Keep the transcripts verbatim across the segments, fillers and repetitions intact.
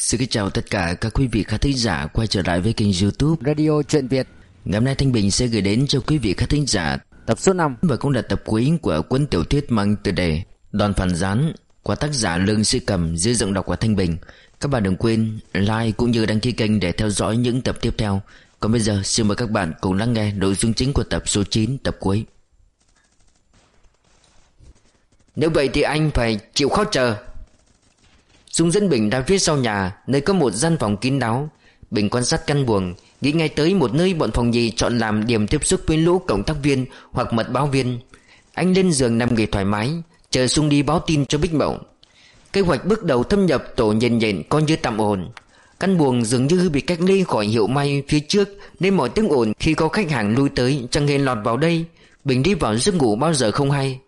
Xin kính chào tất cả các quý vị khán thính giả quay trở lại với kênh YouTube Radio Chuyện Việt. Ngày hôm nay Thanh Bình sẽ gửi đến cho quý vị khán thính giả tập số năm và cũng là tập cuối của cuốn tiểu thuyết mang tựa đề Đòn Phản Gián của tác giả Lương Sĩ Cầm dưới giọng đọc của Thanh Bình. Các bạn đừng quên like cũng như đăng ký kênh để theo dõi những tập tiếp theo. Còn bây giờ xin mời các bạn cùng lắng nghe nội dung chính của tập số chín, tập cuối. Nếu vậy thì anh phải chịu khó chờ. Dung dẫn Bình ra phía sau nhà, nơi có một gian phòng kín đáo. Bình quan sát căn buồng, nghĩ ngay tới một nơi bọn phòng nhì chọn làm điểm tiếp xúc với lũ cộng tác viên hoặc mật báo viên. Anh lên giường nằm nghỉ thoải mái, chờ Dung đi báo tin cho Bích Mậu. Kế hoạch bước đầu thâm nhập tổ nhện nhện coi như tạm ổn. Căn buồng dường như bị cách ly khỏi hiệu may phía trước, nên mọi tiếng ồn khi có khách hàng lui tới chẳng hề lọt vào đây. Bình đi vào giấc ngủ bao giờ không hay.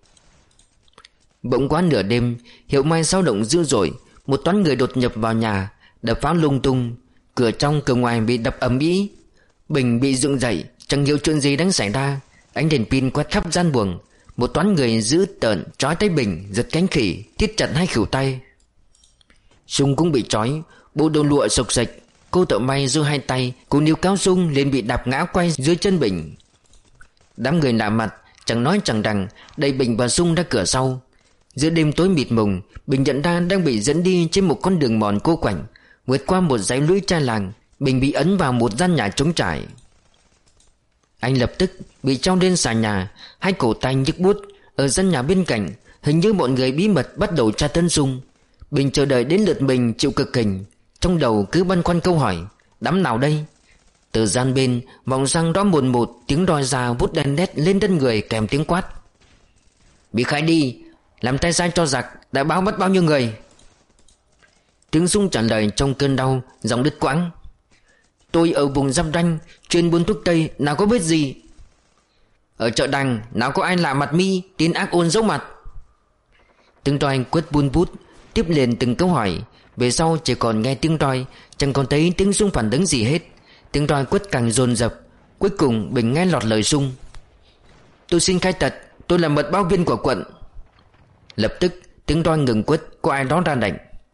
Bỗng quá nửa đêm, hiệu may xao động dữ dội. Một toán người đột nhập vào nhà, đập phá lung tung. Cửa trong cửa ngoài bị đập ầm ĩ. Bình bị dựng dậy, chẳng hiểu chuyện gì đang xảy ra. Ánh đèn pin quét khắp gian buồng. Một toán người dữ tợn trói tay Bình, giật cánh khỉ, thiết chặt hai khỉu tay. Sung cũng bị trói, bộ đồ lụa sộc sạch. Cô thợ may giơ hai tay, cô níu kéo Sung liền bị đạp ngã quay dưới chân Bình. Đám người lạ mặt chẳng nói chẳng rằng đẩy Bình và Sung ra cửa sau. Giữa đêm tối mịt mùng, Bình nhận ra đang bị dẫn đi trên một con đường mòn cô quạnh. Vượt qua một dãy lũy tre làng, Bình bị ấn vào một gian nhà trống trải. Anh lập tức bị treo lên xà nhà, hai cổ tay nhức buốt. Ở gian nhà bên cạnh, hình như mọi người bí mật bắt đầu tra tấn Sung. Bình chờ đợi đến lượt mình chịu cực hình, trong đầu cứ băn khoăn câu hỏi: đám nào đây? Từ gian bên vọng sang rõ mồn một tiếng roi da vút đen đét lên thân người kèm tiếng quát: bị khai đi, làm tay sai cho giặc, đã báo mất bao nhiêu người? Tiếng Sung trả lời trong cơn đau, giọng đứt quãng: tôi ở vùng giáp ranh, chuyên buôn thuốc tây, nào có biết gì. Ở chợ Đằng, nào có ai lạ mặt mi, tin ác ôn giấu mặt. Tiếng roi quất vun vút, tiếp liền từng câu hỏi. Về sau chỉ còn nghe tiếng roi, chẳng còn thấy tiếng Sung phản ứng gì hết. Tiếng roi quất càng dồn dập. Cuối cùng Bình nghe lọt lời Sung: tôi xin khai thật, tôi là mật báo viên của quận. Lập tức tiếng roi ngừng quất, có ai đó ra lệnh: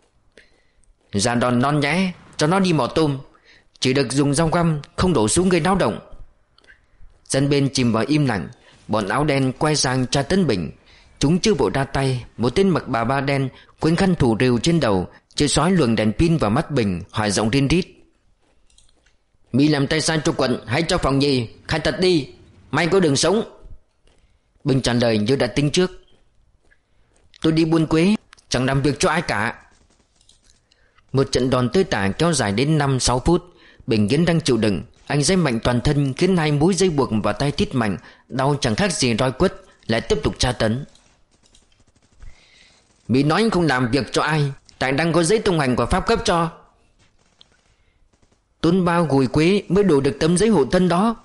ra đòn non nhẽ, cho nó đi mò tôm. Chỉ được dùng dao găm, không đổ súng gây náo động. Dân bên chìm vào im lặng. Bọn áo đen quay sang tra tấn Bình. Chúng chưa vội ra tay, một tên mặc bà ba đen quấn khăn thủ rìu trên đầu, chơi sói luồng đèn pin vào mắt Bình, hỏi giọng rin rít: mi làm tay sai cho quận hay cho phòng nhì? Khai thật đi, may có đường sống. Bình trả lời như đã tính trước: tôi đi buôn quế, chẳng làm việc cho ai cả. Một trận đòn tơi tả kéo dài đến năm sáu phút. Bình nghiến răng chịu đựng. Anh giãy mạnh toàn thân khiến hai mũi dây buộc vào tay thít mạnh, đau chẳng khác gì roi quất. Lại tiếp tục tra tấn: bị nói anh không làm việc cho ai, tại đang có giấy thông hành của pháp cấp cho. Tốn bao gùi quế mới đủ được tấm giấy hộ thân đó.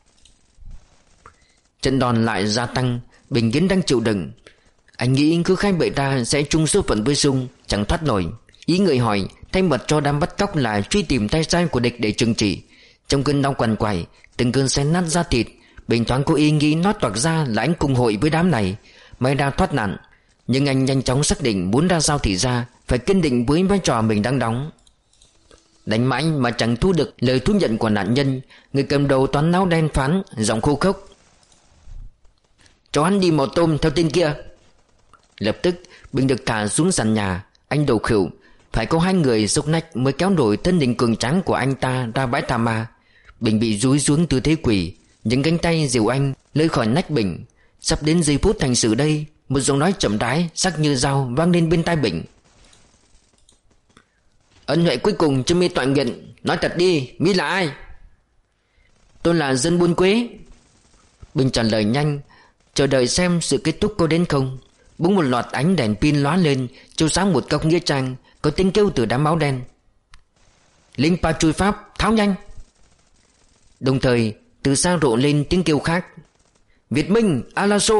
Trận đòn lại gia tăng. Bình nghiến răng chịu đựng. Anh nghĩ cứ khai bậy ra sẽ chung số phận với Sung, chẳng thoát nổi. Ý người hỏi thay mật cho đám bắt cóc là truy tìm tay sai của địch để trừng trị. Trong cơn đau quằn quại, từng cơn xé nát da thịt, Bình thoáng có ý nghĩ nót toạc ra là anh cùng hội với đám này, may ra thoát nạn. Nhưng anh nhanh chóng xác định muốn ra sao thì ra, phải kiên định với vai trò mình đang đóng. Đánh mãi mà chẳng thu được lời thú nhận của nạn nhân. Người cầm đầu toán áo đen phán, giọng khô khốc: cho hắn đi mò tôm theo tên kia. Lập tức Bình được thả xuống sàn nhà. Anh đầu khỉu. Phải có hai người dốc nách mới kéo nổi thân hình cường tráng của anh ta ra bãi tha ma. Bình bị dúi xuống tư thế quỷ. Những cánh tay dìu anh lơi khỏi nách Bình. Sắp đến giây phút thành sự đây, một giọng nói chậm rãi sắc như dao vang lên bên tai Bình: ân huệ cuối cùng cho mi tọa nguyện, nói thật đi, mi là ai? Tôi là dân buôn quế. Bình trả lời nhanh, chờ đợi xem sự kết thúc có đến không. Bỗng một loạt ánh đèn pin lóa lên, chiếu sáng một góc nghĩa trang. Có tiếng kêu từ đám áo đen: lính pa chui pháp, tháo nhanh. Đồng thời từ xa rộ lên tiếng kêu khác: Việt Minh, Alaso.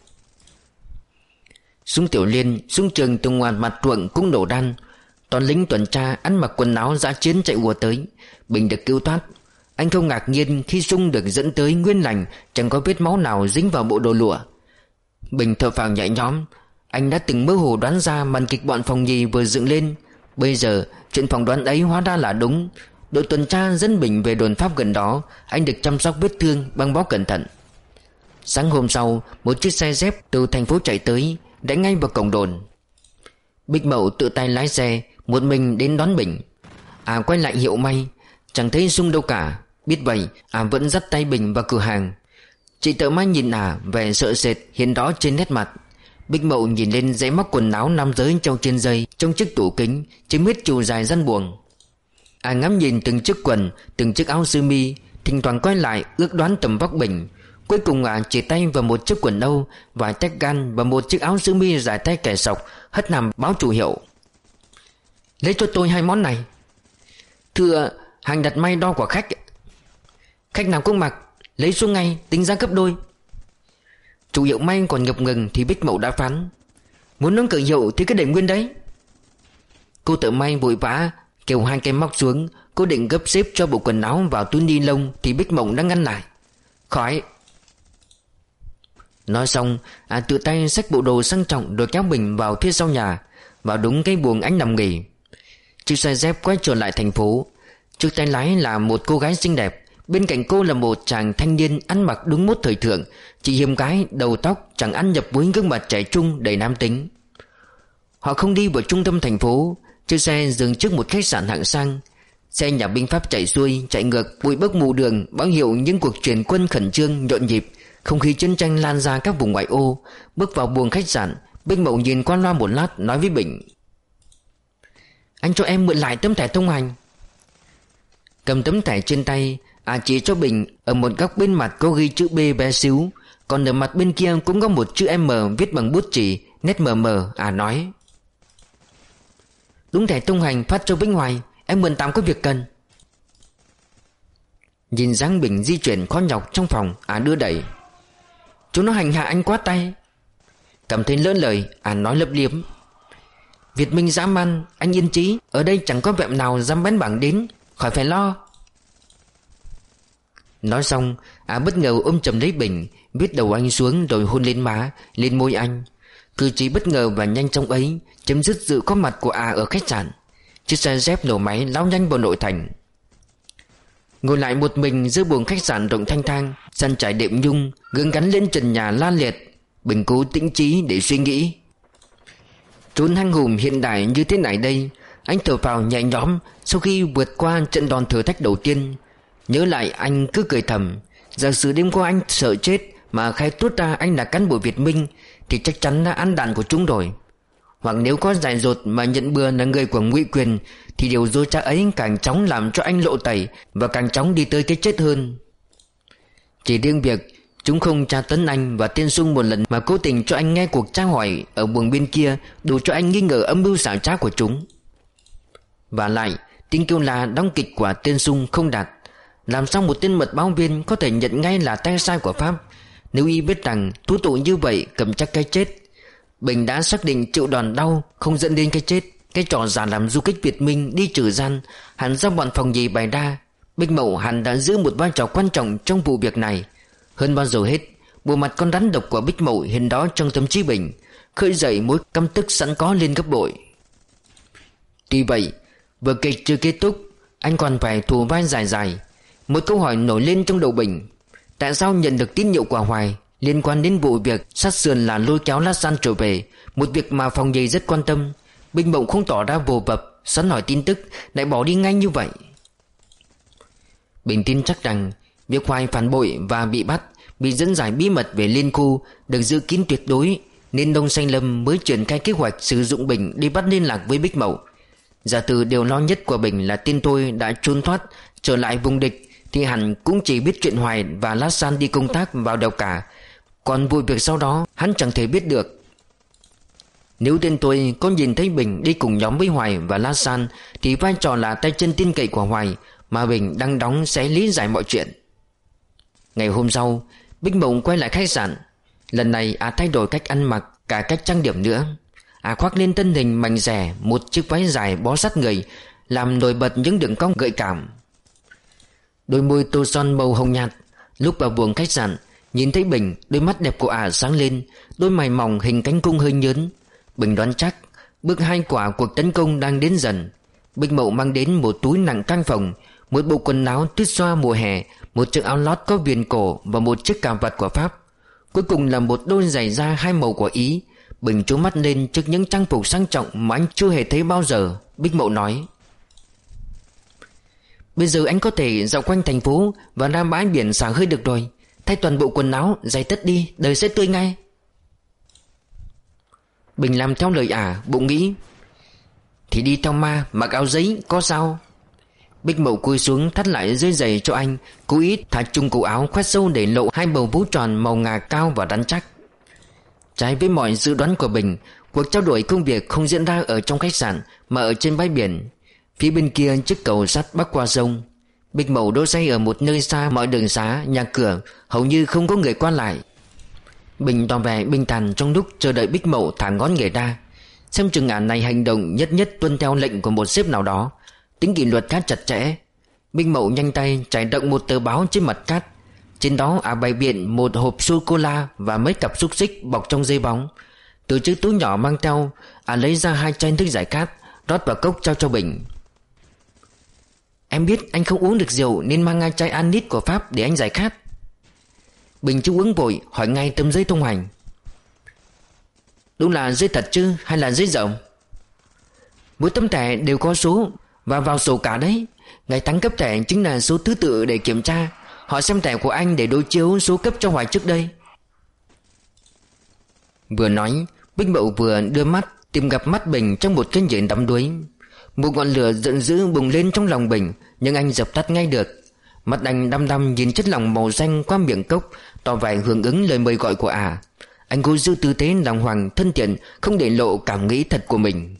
Súng tiểu liên, súng trường từ ngoài mặt ruộng cũng nổ đan. Toàn lính tuần tra ăn mặc quần áo dã chiến chạy ùa tới. Bình được cứu thoát. Anh không ngạc nhiên khi súng được dẫn tới nguyên lành, chẳng có vết máu nào dính vào bộ đồ lụa. Bình thở phào nhẹ nhõm. Anh đã từng mơ hồ đoán ra màn kịch bọn phòng nhì vừa dựng lên. Bây giờ chuyện phỏng đoán ấy hóa ra là đúng. Đội tuần tra dẫn Bình về đồn Pháp gần đó. Anh được chăm sóc vết thương, băng bó cẩn thận. Sáng hôm sau, một chiếc xe dép từ thành phố chạy tới, đánh ngay vào cổng đồn. Bích Mậu tự tay lái xe, một mình đến đón Bình. À quay lại hiệu may, chẳng thấy Dung đâu cả. Biết vậy, à vẫn dắt tay Bình vào cửa hàng. Chị Tợ Mai nhìn à vẻ sợ sệt hiện rõ trên nét mặt. Bích Mậu nhìn lên dãy móc quần áo nam giới treo trên dây trong chiếc tủ kính, chiếc mít chiều dài răn buồng. À ngắm nhìn từng chiếc quần, từng chiếc áo sơ mi, thỉnh thoảng quay lại ước đoán tầm vóc Bình. Cuối cùng à chỉ tay vào một chiếc quần âu, vài tách gan và một chiếc áo sơ mi dài tay kẻ sọc, hất hàm báo chủ hiệu. Lấy cho tôi hai món này. Thưa, hàng đặt may đo của khách. Khách nào cũng mặc, lấy xuống ngay, tính giá gấp đôi. Chủ hiệu may còn ngập ngừng thì Bích Mậu đã phán: muốn nâng cờ hiệu thì cứ để nguyên đấy. Cô Tợ May vội vã kêu hai cây móc xuống. Cô định gấp xếp cho bộ quần áo vào túi ni lông thì Bích Mậu đã ngăn lại: khỏi. Nói xong, à tự tay xách bộ đồ sang trọng rồi kéo Bình vào phía sau nhà, vào đúng cái buồng anh nằm nghỉ. Chiếc xe dép quay trở lại thành phố. Trước tay lái là một cô gái xinh đẹp, bên cạnh cô là một chàng thanh niên ăn mặc đúng mốt thời thượng, chỉ hiếm cái đầu tóc chẳng ăn nhập với gương mặt trẻ trung đầy nam tính. Họ không đi vào trung tâm thành phố. Chiếc xe dừng trước một khách sạn hạng sang. Xe nhà binh Pháp chạy xuôi chạy ngược, bụi bốc mù đường báo hiệu những cuộc chuyển quân khẩn trương nhộn nhịp. Không khí chiến tranh lan ra các vùng ngoại ô. Bước vào buồng khách sạn, Bích Mậu nhìn qua loa một lát nói với Bình: anh cho em mượn lại tấm thẻ thông hành. Cầm tấm thẻ trên tay, à chỉ cho Bình ở một góc bên mặt có ghi chữ B bé xíu, còn ở mặt bên kia cũng có một chữ M viết bằng bút chì, nét mờ mờ. À nói: đúng thẻ thông hành phát cho Vĩnh Hoài, em mượn tạm có việc cần. Nhìn dáng Bình di chuyển khó nhọc trong phòng, à đưa đẩy: chúng nó hành hạ anh quá tay. Cảm thấy lỡ lời, à nói lấp liếm: Việt Minh dã man, anh yên chí, ở đây chẳng có vẹm nào dám bén bảng đến, khỏi phải lo. Nói xong, à bất ngờ ôm chầm lấy Bình, viết đầu anh xuống rồi hôn lên má, lên môi anh. Cử chỉ bất ngờ và nhanh chóng ấy chấm dứt sự có mặt của à ở khách sạn. Chiếc xe dép nổ máy lao nhanh vào nội thành. Ngồi lại một mình giữa buồng khách sạn rộng thanh thang, sàn trải đệm nhung, gương gắn lên trần nhà la liệt, Bình cố tĩnh trí để suy nghĩ. Trốn hang hùm hiện đại như thế này đây, anh thở phào nhẹ nhõm sau khi vượt qua trận đòn thử thách đầu tiên. Nhớ lại anh cứ cười thầm, giả sử đêm qua anh sợ chết mà khai tuốt ra anh là cán bộ Việt Minh thì chắc chắn đã ăn đạn của chúng rồi. Hoặc nếu có dại dột mà nhận bừa là người của Ngụy Quyền thì điều dối trá ấy càng chóng làm cho anh lộ tẩy và càng chóng đi tới cái chết hơn. Chỉ riêng việc chúng không tra tấn anh và Tiên Sung một lần mà cố tình cho anh nghe cuộc tra hỏi ở buồng bên kia đủ cho anh nghi ngờ âm mưu xảo trá của chúng. Và lại, tiếng kêu la đóng kịch của Tiên Sung không đạt. Làm sao một tên mật báo viên có thể nhận ngay là tay sai của Pháp? Nếu y biết rằng thú tụ như vậy cầm chắc cái chết. Bình đã xác định chịu đòn đau không dẫn đến cái chết. Cái trò giả làm du kích Việt Minh đi trừ gian hẳn do bọn phòng nhì bày ra. Bích Mậu hẳn đã giữ một vai trò quan trọng trong vụ việc này. Hơn bao giờ hết, bộ mặt con rắn độc của Bích Mậu hiện đó trong tâm trí Bình, khơi dậy mối căm tức sẵn có lên gấp bội. Tuy vậy, vở kịch chưa kết thúc, anh còn phải thủ vai dài dài. Một câu hỏi nổi lên trong đầu Bình: tại sao nhận được tín hiệu của Hoài liên quan đến vụ việc sát sườn là lôi kéo Lát San trở về, một việc mà phòng nhì rất quan tâm, Bích Mậu không tỏ ra vồ vập sẵn hỏi tin tức, lại bỏ đi ngay như vậy? Bình tin chắc rằng việc Hoài phản bội và bị bắt, bị dẫn giải bí mật về Liên Khu được giữ kín tuyệt đối, nên Đông Xanh Lâm mới triển khai kế hoạch sử dụng Bình đi bắt liên lạc với Bích Mậu. Giả từ điều lo nhất của Bình là tin tôi đã trốn thoát trở lại vùng địch thì hẳn cũng chỉ biết chuyện Hoài và Lát San đi công tác vào Đèo Cả, còn vụ việc sau đó hắn chẳng thể biết được. Nếu tên tôi có nhìn thấy Bình đi cùng nhóm với Hoài và Lát San thì vai trò là tay chân tin cậy của Hoài mà Bình đang đóng sẽ lý giải mọi chuyện. Ngày hôm sau, Bích Mậu quay lại khách sạn. Lần này à thay đổi cách ăn mặc, cả cách trang điểm nữa. À khoác lên thân hình mảnh dẻ một chiếc váy dài bó sát người, làm nổi bật những đường cong gợi cảm. Đôi môi tô son màu hồng nhạt. Lúc vào buồng khách sạn, nhìn thấy Bình, đôi mắt đẹp của ả sáng lên, đôi mày mỏng hình cánh cung hơi nhớn. Bình đoán chắc bước hai quả cuộc tấn công đang đến dần. Bích Mậu mang đến một túi nặng căng phòng, một bộ quần áo tuyết xoa mùa hè, một chiếc áo lót có viền cổ và một chiếc cà vạt của Pháp. Cuối cùng là một đôi giày da hai màu của Ý. Bình trố mắt lên trước những trang phục sang trọng mà anh chưa hề thấy bao giờ. Bích Mậu nói: "Bây giờ anh có thể dạo quanh thành phố và ra bãi biển xả hơi được rồi. Thay toàn bộ quần áo, giày tất đi, đời sẽ tươi ngay." Bình làm theo lời ả, bụng nghĩ: thì đi theo ma, mặc áo giấy có sao. Bích Mậu cúi xuống thắt lại dây giày cho anh, cố ý thả chung cổ áo khoét sâu để lộ hai bầu vú tròn màu ngà cao và rắn chắc. Trái với mọi dự đoán của Bình, cuộc trao đổi công việc không diễn ra ở trong khách sạn mà ở trên bãi biển. Phía bên kia chiếc cầu sắt bắc qua sông. Bích Mậu đỗ xe ở một nơi xa mọi đường xá, nhà cửa, hầu như không có người qua lại. Bình tỏ vẻ bình thản trong lúc chờ đợi Bích Mậu thả ngón nghề ra. Xem chừng ả này hành động nhất nhất tuân theo lệnh của một sếp nào đó, tính kỷ luật khá chặt chẽ. Bích Mậu nhanh tay trải động một tờ báo trên mặt cát. Trên đó ả bày biện một hộp sô-cô-la và mấy cặp xúc xích bọc trong dây bóng. Từ chiếc túi nhỏ mang theo, ả lấy ra hai chai nước giải khát, rót vào cốc trao cho Bình. "Em biết anh không uống được rượu nên mang hai chai anit của Pháp để anh giải khát." Bình chưa uống vội hỏi ngay tấm giấy thông hành: "Đúng là giấy thật chứ hay là giấy rộng?" "Mỗi tấm thẻ đều có số và vào sổ cả đấy. Ngày tháng cấp thẻ chính là số thứ tự để kiểm tra. Họ xem thẻ của anh để đối chiếu số cấp cho Hoài trước đây." Vừa nói, Bích Mậu vừa đưa mắt tìm gặp mắt Bình trong một cái nhìn đắm đuối. Một ngọn lửa giận dữ bùng lên trong lòng Bình, nhưng anh dập tắt ngay được. Mắt anh đăm đăm nhìn chất lỏng màu xanh qua miệng cốc, tỏ vẻ hưởng ứng lời mời gọi của ả. Anh cố giữ tư thế đàng hoàng thân thiện, không để lộ cảm nghĩ thật của mình.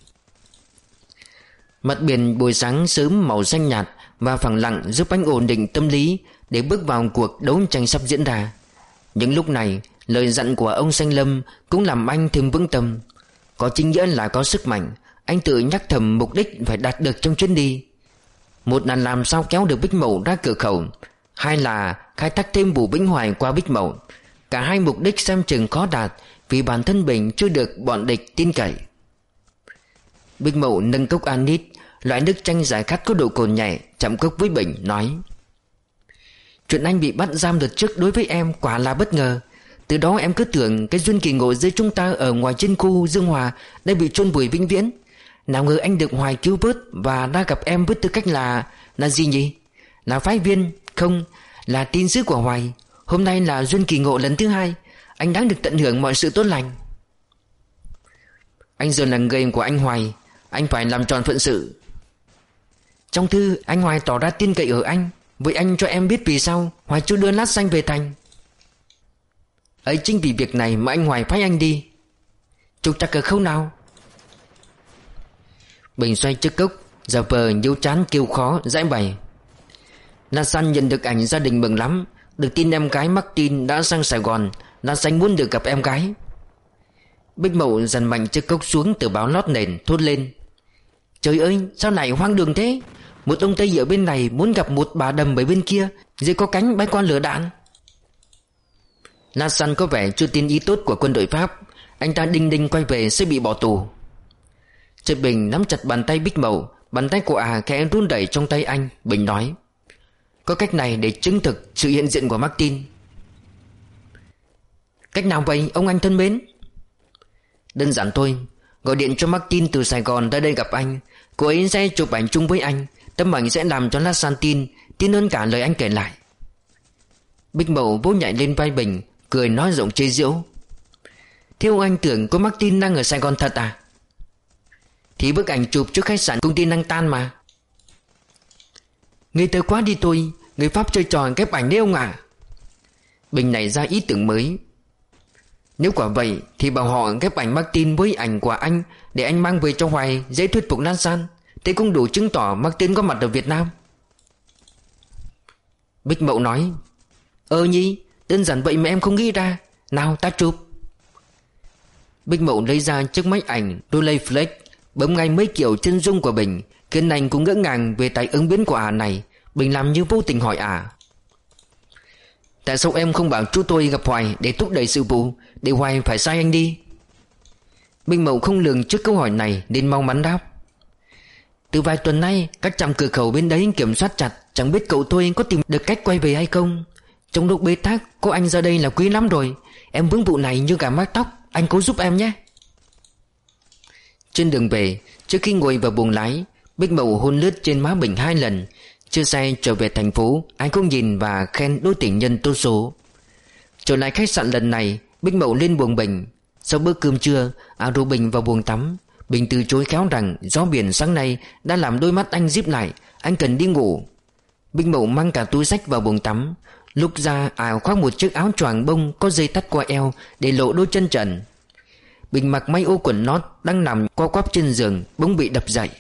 Mặt biển buổi sáng sớm màu xanh nhạt và phẳng lặng giúp anh ổn định tâm lý để bước vào cuộc đấu tranh sắp diễn ra. Những lúc này, lời dặn của ông Sanh Lâm cũng làm anh thêm vững tâm. Có chính nghĩa là có sức mạnh. Anh tự nhắc thầm mục đích phải đạt được trong chuyến đi. Một là làm sao kéo được Bích Mậu ra cửa khẩu, hai là khai thác thêm Bùi Vĩnh Hoài qua Bích Mậu. Cả hai mục đích xem chừng khó đạt, vì bản thân Bình chưa được bọn địch tin cậy. Bích Mậu nâng cốc anit, loại nước chanh giải khát có độ cồn nhẹ, chạm cốc với Bình, nói: "Chuyện anh bị bắt giam đợt trước đối với em quả là bất ngờ. Từ đó em cứ tưởng cái duyên kỳ ngộ giữa chúng ta ở ngoài trên khu Dương Hòa đã bị chôn vùi vĩnh viễn. Nào ngờ anh được Hoài cứu vớt và ra gặp em với tư cách là... là gì nhỉ? Là phái viên? Không, là tin sứ của Hoài. Hôm nay là duyên kỳ ngộ lần thứ hai. Anh đáng được tận hưởng mọi sự tốt lành." "Anh giờ là người của anh Hoài, anh phải làm tròn phận sự." "Trong thư anh Hoài tỏ ra tin cậy ở anh. Vậy anh cho em biết vì sao Hoài chưa đưa Lát Xanh về thành." "Ấy chính vì việc này mà anh Hoài phái anh đi." "Trục trặc ở khâu nào?" Bình xoay chiếc cốc, giả vờ nhíu trán kêu khó giải bày: "Lát Xanh nhận được ảnh gia đình mừng lắm. Được tin em gái Martin đã sang Sài Gòn. Lát Xanh muốn được gặp em gái." Bích Mậu dằn mạnh chiếc cốc xuống từ báo lót nền, thốt lên: "Trời ơi, sao lại hoang đường thế? Một ông Tây ở bên này muốn gặp một bà đầm ở bên kia, dễ có cánh bay qua lửa đạn." Lát Xanh có vẻ chưa tin ý tốt của quân đội Pháp. Anh ta đinh đinh quay về sẽ bị bỏ tù. Trật Bình nắm chặt bàn tay Bích Mậu. Bàn tay của ả khẽ run đẩy trong tay anh. Bình nói: "Có cách này để chứng thực sự hiện diện của Martin." "Cách nào vậy ông anh thân mến?" "Đơn giản thôi. Gọi điện cho Martin từ Sài Gòn tới đây gặp anh. Cô ấy sẽ chụp ảnh chung với anh. Tấm ảnh sẽ làm cho Lát Xanh tin, tin hơn cả lời anh kể lại." Bích Mậu vỗ nhảy lên vai Bình, cười nói giọng chế giễu: "Thế ông anh tưởng cô Martin đang ở Sài Gòn thật à?" "Thì bức ảnh chụp trước khách sạn công ty năng tan mà." "Ngây thơ quá đi tôi. Người Pháp chơi trò ghép ảnh đấy ông ạ." À? Bình nảy ra ý tưởng mới: "Nếu quả vậy thì bảo họ ghép ảnh Martin với ảnh của anh để anh mang về cho Hoài dễ thuyết phục Lan San. Thế cũng đủ chứng tỏ Martin có mặt ở Việt Nam." Bích Mậu nói: "Ờ nhi, đơn giản vậy mà em không nghĩ ra. Nào ta chụp." Bích Mậu lấy ra chiếc máy ảnh Rolleiflex, bấm ngay mấy kiểu chân dung của Bình, khiến anh cũng ngỡ ngàng về tài ứng biến của ả này. Bình làm như vô tình hỏi ả: "Tại sao em không bảo chú tôi gặp Hoài để thúc đẩy sự vụ, để Hoài phải sai anh đi?" Bích Mậu không lường trước câu hỏi này nên mau mắn đáp: Từ vài tuần nay các trạm cửa khẩu bên đấy kiểm soát chặt, chẳng biết cậu tôi có tìm được cách quay về hay không. Trong lúc bế tắc có anh ra đây là quý lắm rồi. Em vướng vụ này như gà mắc tóc, anh cố giúp em nhé. Trên đường về, trước khi ngồi vào buồng lái, Bích Mậu hôn lướt trên má Bình hai lần. Chưa xe trở về thành phố, ai cũng nhìn và khen đôi tình nhân tốt số. Trở lại khách sạn lần này, Bích Mậu lên buồng Bình. Sau bữa cơm trưa, à rủ Bình vào buồng tắm. Bình từ chối khéo rằng gió biển sáng nay đã làm đôi mắt anh díp lại, anh cần đi ngủ. Bích Mậu mang cả túi xách vào buồng tắm. Lúc ra ảo khoác một chiếc áo choàng bông có dây tắt qua eo để lộ đôi chân trần. Bình mặc may ô quần lót đang nằm co quắp trên giường, bỗng bị đập dậy.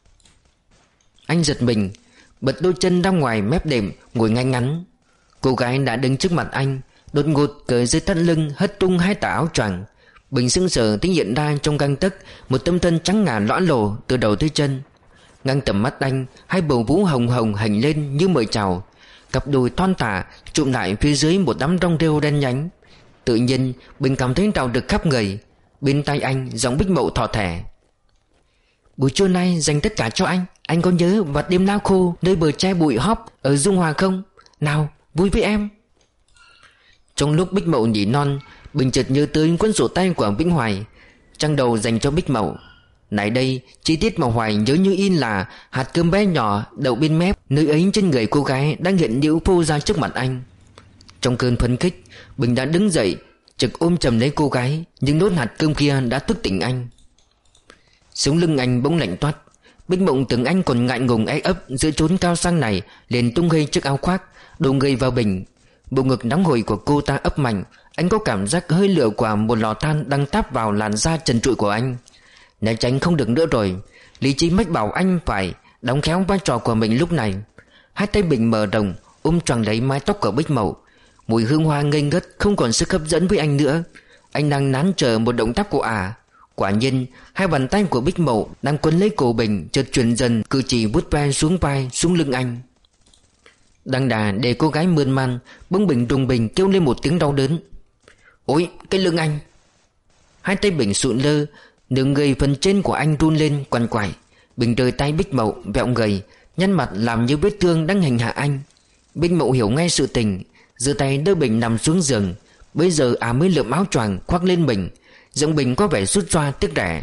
Anh giật mình, bật đôi chân ra ngoài mép đệm, ngồi ngay ngắn. Cô gái đã đứng trước mặt anh, đột ngột cởi dây thắt lưng, hất tung hai tà áo choàng. Bình sững sờ thấy hiện ra trong gang tấc một tấm thân trắng ngà lõa lồ từ đầu tới chân. Ngang tầm mắt anh, hai bầu vú hồng hồng hành lên như mời chào. Cặp đùi thon thả chụm lại phía dưới một đám rong rêu đen nhánh. Tự nhiên Bình cảm thấy trào được khắp người. Bên tay anh giọng Bích Mậu thỏ thẻ: "Buổi trưa nay dành tất cả cho anh. Anh có nhớ vặt đêm lao khô nơi bờ tre bụi hóp ở Dung Hòa không? Nào, vui với em." Trong lúc Bích Mậu nhỉ non, Bình chợt nhớ tới cuốn sổ tay của Vĩnh Hoài, trang đầu dành cho Bích Mậu. Này đây, chi tiết mà Hoài nhớ như in là hạt cơm bé nhỏ đậu bên mép, nơi ấy trên người cô gái đang hiện hữu phô ra trước mặt anh. Trong cơn phấn khích, Bình đã đứng dậy, trực ôm chầm lấy cô gái, nhưng nốt hạt cơm kia đã thức tỉnh anh. Sống lưng anh bỗng lạnh toát. Bích Mộng tưởng anh còn ngại ngùng e ấp giữa chốn cao sang này, liền tung hơi chiếc áo khoác, đổ người vào Bình. Bộ ngực nóng hổi của cô ta ấp mạnh. Anh có cảm giác hơi lửa của một lò than đang táp vào làn da trần trụi của anh. Né tránh không được nữa rồi. Lý trí mách bảo anh phải đóng khéo vai trò của mình lúc này. Hai tay Bình mở rộng ôm choàng lấy mái tóc của Bích Mậu. Mùi hương hoa ngây ngất không còn sức hấp dẫn với anh nữa. Anh đang nán chờ một động tác của ả. À. Quả nhiên hai bàn tay của Bích Mậu đang quấn lấy cổ Bình chợt chuyển dần cử chỉ vuốt ve xuống vai xuống lưng anh. Đang đà để cô gái mơn man, bỗng Bình rùng bình kêu lên một tiếng đau đớn. Ôi, cái lưng anh! Hai tay Bình sụn lơ, nửa người phần trên của anh run lên quằn quại. Bình rời tay Bích Mậu, vẹo người, nhăn mặt làm như vết thương đang hành hạ anh. Bích Mậu hiểu ngay sự tình, giơ tay đỡ Bình nằm xuống giường. Bây giờ à mới lượm áo choàng khoác lên Bình. Giọng Bình có vẻ sút xoa tiếc rẻ.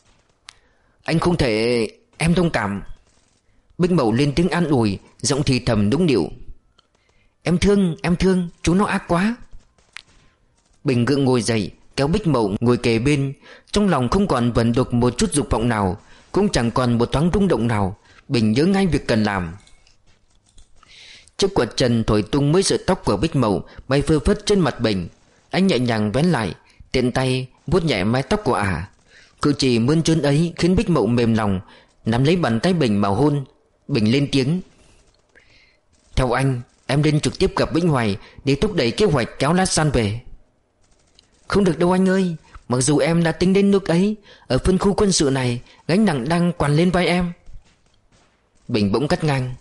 Anh không thể... em thông cảm. Bích Mậu lên tiếng an ủi, giọng thì thầm đúng điệu. Em thương, em thương, chú nó ác quá. Bình gượng ngồi dậy, kéo Bích Mậu ngồi kề bên. Trong lòng không còn vẩn đục một chút dục vọng nào, cũng chẳng còn một thoáng rung động nào. Bình nhớ ngay việc cần làm. Chiếc quạt trần thổi tung mấy sợi tóc của Bích Mậu bay phơ phất trên mặt Bình. Anh nhẹ nhàng vén lại, tiện tay vuốt nhẹ mái tóc của ả. Cử chỉ mơn trớn ấy khiến Bích Mậu mềm lòng, nắm lấy bàn tay Bình mà hôn. Bình lên tiếng. Theo anh, em nên trực tiếp gặp Vĩnh Hoài để thúc đẩy kế hoạch kéo Lát San về. Không được đâu anh ơi. Mặc dù em đã tính đến nước ấy, ở phân khu quân sự này gánh nặng đang quằn lên vai em. Bình bỗng cắt ngang.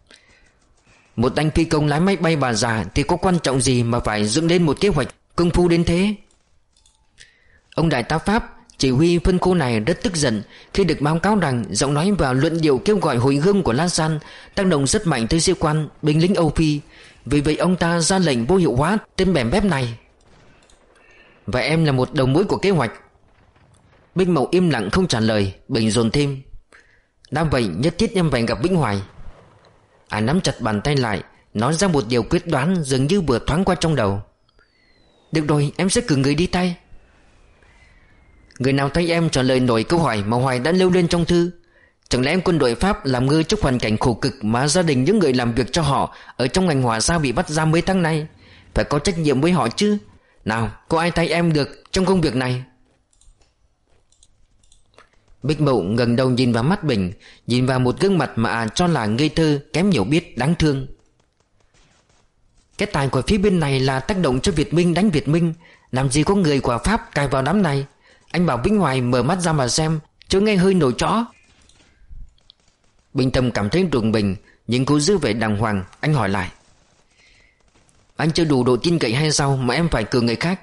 Một anh phi công lái máy bay bà già thì có quan trọng gì mà phải dựng lên một kế hoạch công phu đến thế. Ông đại tá Pháp chỉ huy phân khu này rất tức giận khi được báo cáo rằng giọng nói và luận điệu kêu gọi hồi hương của Lan San tác động rất mạnh tới sĩ quan binh lính Âu Phi. Vì vậy ông ta ra lệnh vô hiệu hóa tên bèm bép này. Và em là một đầu mối của kế hoạch. Bích Mậu im lặng không trả lời. Bình dồn thêm. Đã vậy nhất thiết em phải gặp Vĩnh Hoài. À nắm chặt bàn tay lại, nói ra một điều quyết đoán dường như vừa thoáng qua trong đầu. Được rồi, em sẽ cử người đi tay. Người nào thay em trả lời nổi câu hỏi mà Hoài đã nêu lên trong thư? Chẳng lẽ quân đội Pháp làm ngơ trước hoàn cảnh khổ cực mà gia đình những người làm việc cho họ ở trong ngành hỏa sao bị bắt giam mấy tháng nay? Phải có trách nhiệm với họ chứ. Nào, có ai thay em được trong công việc này? Bích Mậu ngẩng đầu nhìn vào mắt Bình, nhìn vào một gương mặt mà à cho là ngây thơ, kém hiểu biết, đáng thương. Cái tài của phía bên này là tác động cho Việt Minh đánh Việt Minh. Làm gì có người của Pháp cài vào đám này. Anh bảo Vĩnh Hoài mở mắt ra mà xem, chứ nghe hơi nổi chó. Bình Tâm cảm thấy rùng mình, nhưng cô giữ vẻ đàng hoàng. Anh hỏi lại. Anh chưa đủ độ tin cậy hay sao mà em phải cử người khác?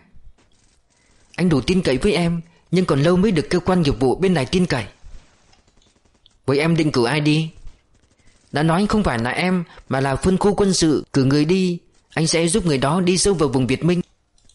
Anh đủ tin cậy với em, nhưng còn lâu mới được cơ quan nghiệp vụ bên này tin cậy. Vậy em định cử ai đi? Đã nói không phải là em, mà là phân khu quân sự cử người đi. Anh sẽ giúp người đó đi sâu vào vùng Việt Minh.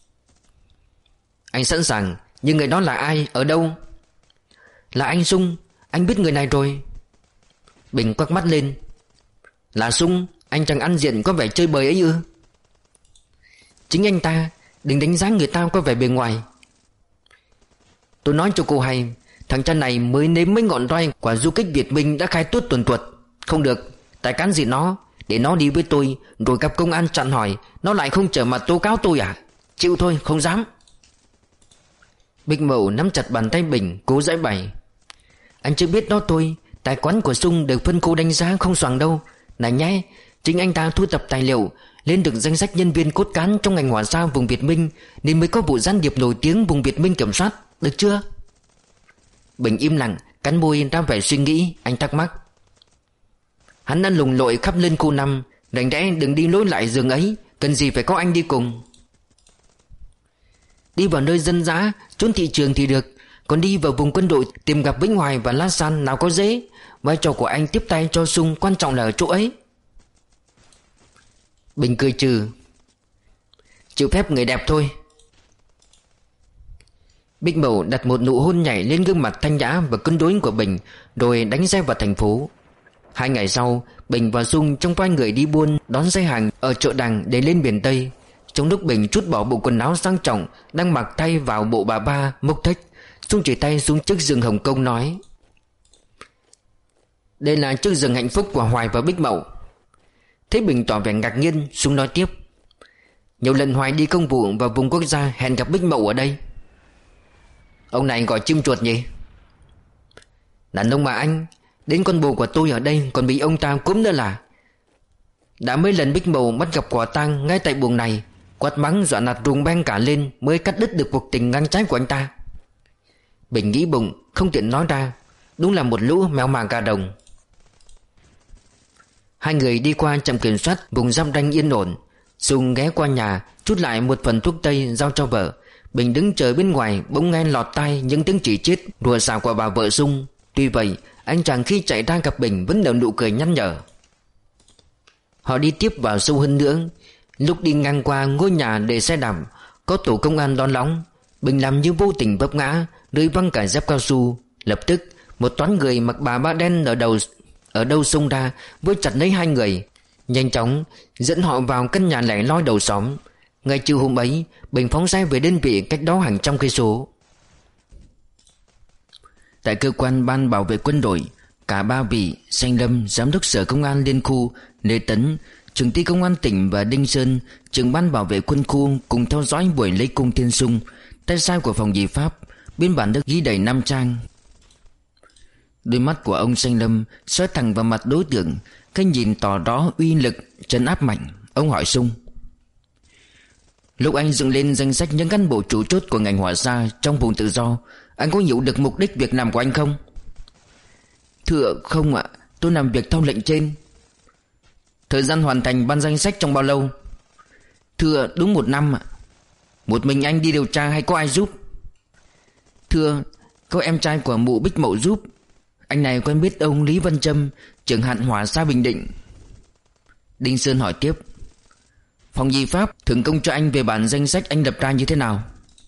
Anh sẵn sàng, nhưng người đó là ai, ở đâu? Là anh Sung. Anh biết người này rồi. Bình quắc mắt lên. Là Sung, anh chàng ăn diện có vẻ chơi bời ấy ư? Chính anh ta. Đừng đánh giá người ta qua vẻ bề ngoài. Tôi nói cho cô hay, thằng cha này mới nếm mấy ngọn roi quả du kích Việt Minh đã khai tuốt tuần tuột. Không được, tài cán gì nó. Để nó đi với tôi, rồi gặp công an chặn hỏi, nó lại không trở mặt tố cáo tôi à? Chịu thôi, không dám. Bích Mậu nắm chặt bàn tay Bình, cố giải bày. Anh chưa biết đó tôi. Tài quán của Sung được phân cô đánh giá không xoàng đâu. Này nhé, chính anh ta thu thập tài liệu, lên được danh sách nhân viên cốt cán trong ngành hỏa sao vùng Việt Minh, nên mới có vụ gián điệp nổi tiếng vùng Việt Minh kiểm soát. Được chưa? Bình im lặng, cắn môi ra vẻ suy nghĩ. Anh thắc mắc. Hắn đã lùng lội khắp lên khu năm, rảnh rẽ đừng đi lối lại giường ấy. Cần gì phải có anh đi cùng? Đi vào nơi dân dã, trốn thị trường thì được. Còn đi vào vùng quân đội tìm gặp Vĩnh Hoài và Lát San nào có dễ. Vai trò của anh tiếp tay cho Sung quan trọng là ở chỗ ấy. Bình cười trừ. Chịu phép người đẹp thôi. Bích Mậu đặt một nụ hôn nhảy lên gương mặt thanh nhã và cân đối của Bình, rồi đánh xe vào thành phố. Hai ngày sau, Bình và Sung trong vai người đi buôn đón xe hàng ở chợ Đằng để lên miền Tây. Trong lúc Bình trút bỏ bộ quần áo sang trọng đang mặc thay vào bộ bà ba mốc thách, Sung chỉ tay xuống chiếc giường Hồng Kông nói: Đây là chiếc giường hạnh phúc của Hoài và Bích Mậu. Thấy Bình tỏ vẻ ngạc nhiên, Sung nói tiếp: Nhiều lần Hoài đi công vụ vào vùng quốc gia hẹn gặp Bích Mậu ở đây. Ông này gọi chim chuột nhỉ? Đàn ông mà anh. Đến con bồ của tôi ở đây còn bị ông ta cúm nữa là. Đã mấy lần Bích Mậu bắt gặp quả tang ngay tại buồng này, quát mắng dọa nạt rùng beng cả lên mới cắt đứt được cuộc tình ngang trái của anh ta. Bình nghĩ bụng, không tiện nói ra. Đúng là một lũ mèo màng gà đồng. Hai người đi qua trạm kiểm soát vùng giáp ranh yên ổn. Sung ghé qua nhà chút lại một phần thuốc tây giao cho vợ. Bình đứng chờ bên ngoài, bỗng nghe lọt tai những tiếng chỉ trích đùa xảo của bà vợ Sung. Tuy vậy, anh chàng khi chạy ra gặp Bình vẫn nở nụ cười nhăn nhở. Họ đi tiếp vào sâu hơn nữa. Lúc đi ngang qua ngôi nhà để xe đạp, có tổ công an đón lõng. Bình làm như vô tình vấp ngã, rơi văng cả dép cao su. Lập tức, một toán người mặc bà ba đen ở đầu ở đâu xông ra, với chặt lấy hai người, nhanh chóng dẫn họ vào căn nhà lẻ loi đầu xóm. Ngay trưa hôm ấy, Bình phóng xe về đơn vị cách đó hàng trăm cây số. Tại cơ quan ban bảo vệ quân đội, cả ba vị Sanh Lâm, giám đốc sở công an liên khu, Lê Tấn, trưởng ty công an tỉnh và Đinh Sơn, trưởng ban bảo vệ quân khu cùng theo dõi buổi lấy cung Thiên Sung, tay sai của phòng dị pháp. Biên bản được ghi đầy năm trang. Đôi mắt của ông Sanh Lâm soi thẳng vào mặt đối tượng, cái nhìn tỏ rõ uy lực trấn áp mạnh. Ông hỏi Sung: Lúc anh dựng lên danh sách những cán bộ chủ chốt của ngành hỏa xa trong vùng tự do, anh có hiểu được mục đích việc làm của anh không? Thưa không ạ, tôi làm việc theo lệnh trên. Thời gian hoàn thành ban danh sách trong bao lâu? Thưa đúng một năm ạ. Một mình anh đi điều tra hay có ai giúp? Thưa, có em trai của mụ Bích Mậu giúp. Anh này quen biết ông Lý Văn Trâm, trưởng hạn hỏa xa Bình Định. Đinh Sơn hỏi tiếp: Phòng dị pháp thưởng công cho anh về bản danh sách anh lập ra như thế nào?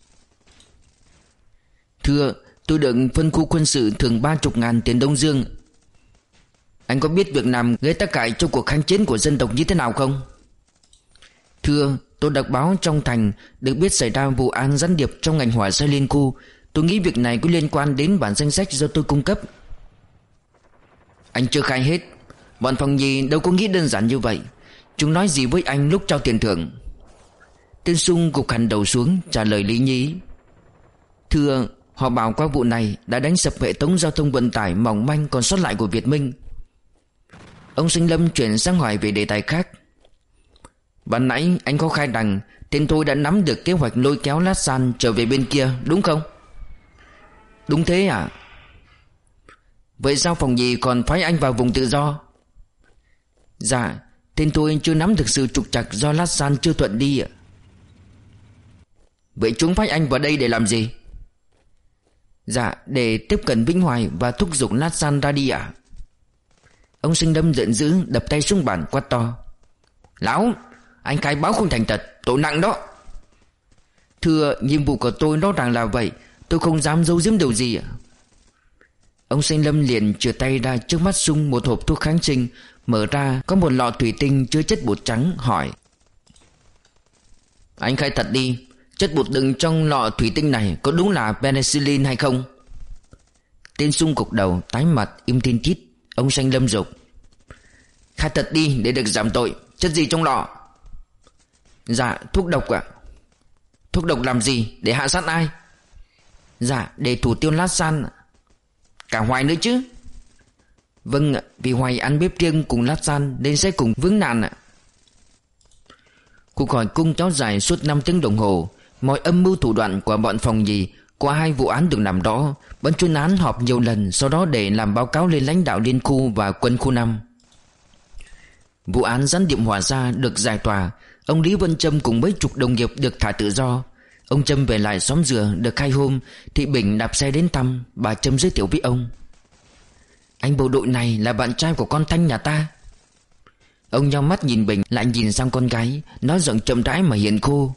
Thưa, tôi được phân khu quân sự thưởng ba chục ngàn tiền Đông Dương. Anh có biết việc làm gây tác hại cho cuộc kháng chiến của dân tộc như thế nào không? Thưa, tôi đọc báo trong thành được biết xảy ra vụ án gián điệp trong ngành hỏa xa liên khu. Tôi nghĩ việc này có liên quan đến bản danh sách do tôi cung cấp. Anh chưa khai hết. Bọn phòng nhì đâu có nghĩ đơn giản như vậy. Chúng nói gì với anh lúc trao tiền thưởng? Tên Sung gục hẳn đầu xuống trả lời lý nhí: Thưa, họ bảo qua vụ này đã đánh sập hệ thống giao thông vận tải mỏng manh còn sót lại của Việt Minh. Ông Sinh Lâm chuyển sang hỏi về đề tài khác: Ban nãy anh có khai rằng tên tôi đã nắm được kế hoạch lôi kéo Lát San trở về bên kia, đúng không? Đúng thế ạ. Vậy sao phòng nhì còn phái anh vào vùng tự do? Dạ, tên tôi chưa nắm được sự trục trặc do Lát San chưa thuận đi ạ. Vậy chúng phái anh vào đây để làm gì? Dạ, để tiếp cận Vĩnh Hoài và thúc giục Lát San ra đi ạ. Ông Sinh Lâm giận dữ đập tay xuống bàn quát to: Lão, anh khai báo không thành thật, tội nặng đó. Thưa, nhiệm vụ của tôi rõ ràng là vậy, tôi không dám giấu giếm điều gì ạ. Ông Sinh Lâm liền chìa tay ra trước mắt Sung một hộp thuốc kháng sinh, mở ra có một lọ thủy tinh chứa chất bột trắng, hỏi: Anh khai thật đi, chất bột đựng trong lọ thủy tinh này có đúng là penicillin hay không? Tên Sung cục đầu tái mặt im tin tít. Ông Sinh Lâm dục: Khai thật đi để được giảm tội. Chất gì trong lọ? Dạ, thuốc độc ạ. Thuốc độc làm gì? Để hạ sát ai? Dạ, để thủ tiêu Lát San. Cả Hoài nữa chứ? Vâng ạ, vì Hoài ăn bếp riêng cùng Lát San nên sẽ cùng vướng nạn ạ. Cuộc hỏi cung kéo dài suốt năm tiếng đồng hồ. Mọi âm mưu thủ đoạn của bọn phòng nhì qua hai vụ án được làm rõ. Ban chuyên án họp nhiều lần, sau đó để làm báo cáo lên lãnh đạo liên khu và quân khu năm. Vụ án gián điệp Hòa Gia được giải tỏa. Ông Lý Vân Trâm cùng mấy chục đồng nghiệp được thả tự do. Ông Trâm về lại xóm dừa được hai hôm. Thị Bình đạp xe đến thăm. Bà Trâm giới thiệu với ông: Anh bộ đội này là bạn trai của con Thanh nhà ta. Ông nheo mắt nhìn Bình lại nhìn sang con gái, nói giọng chậm rãi mà hiền khô: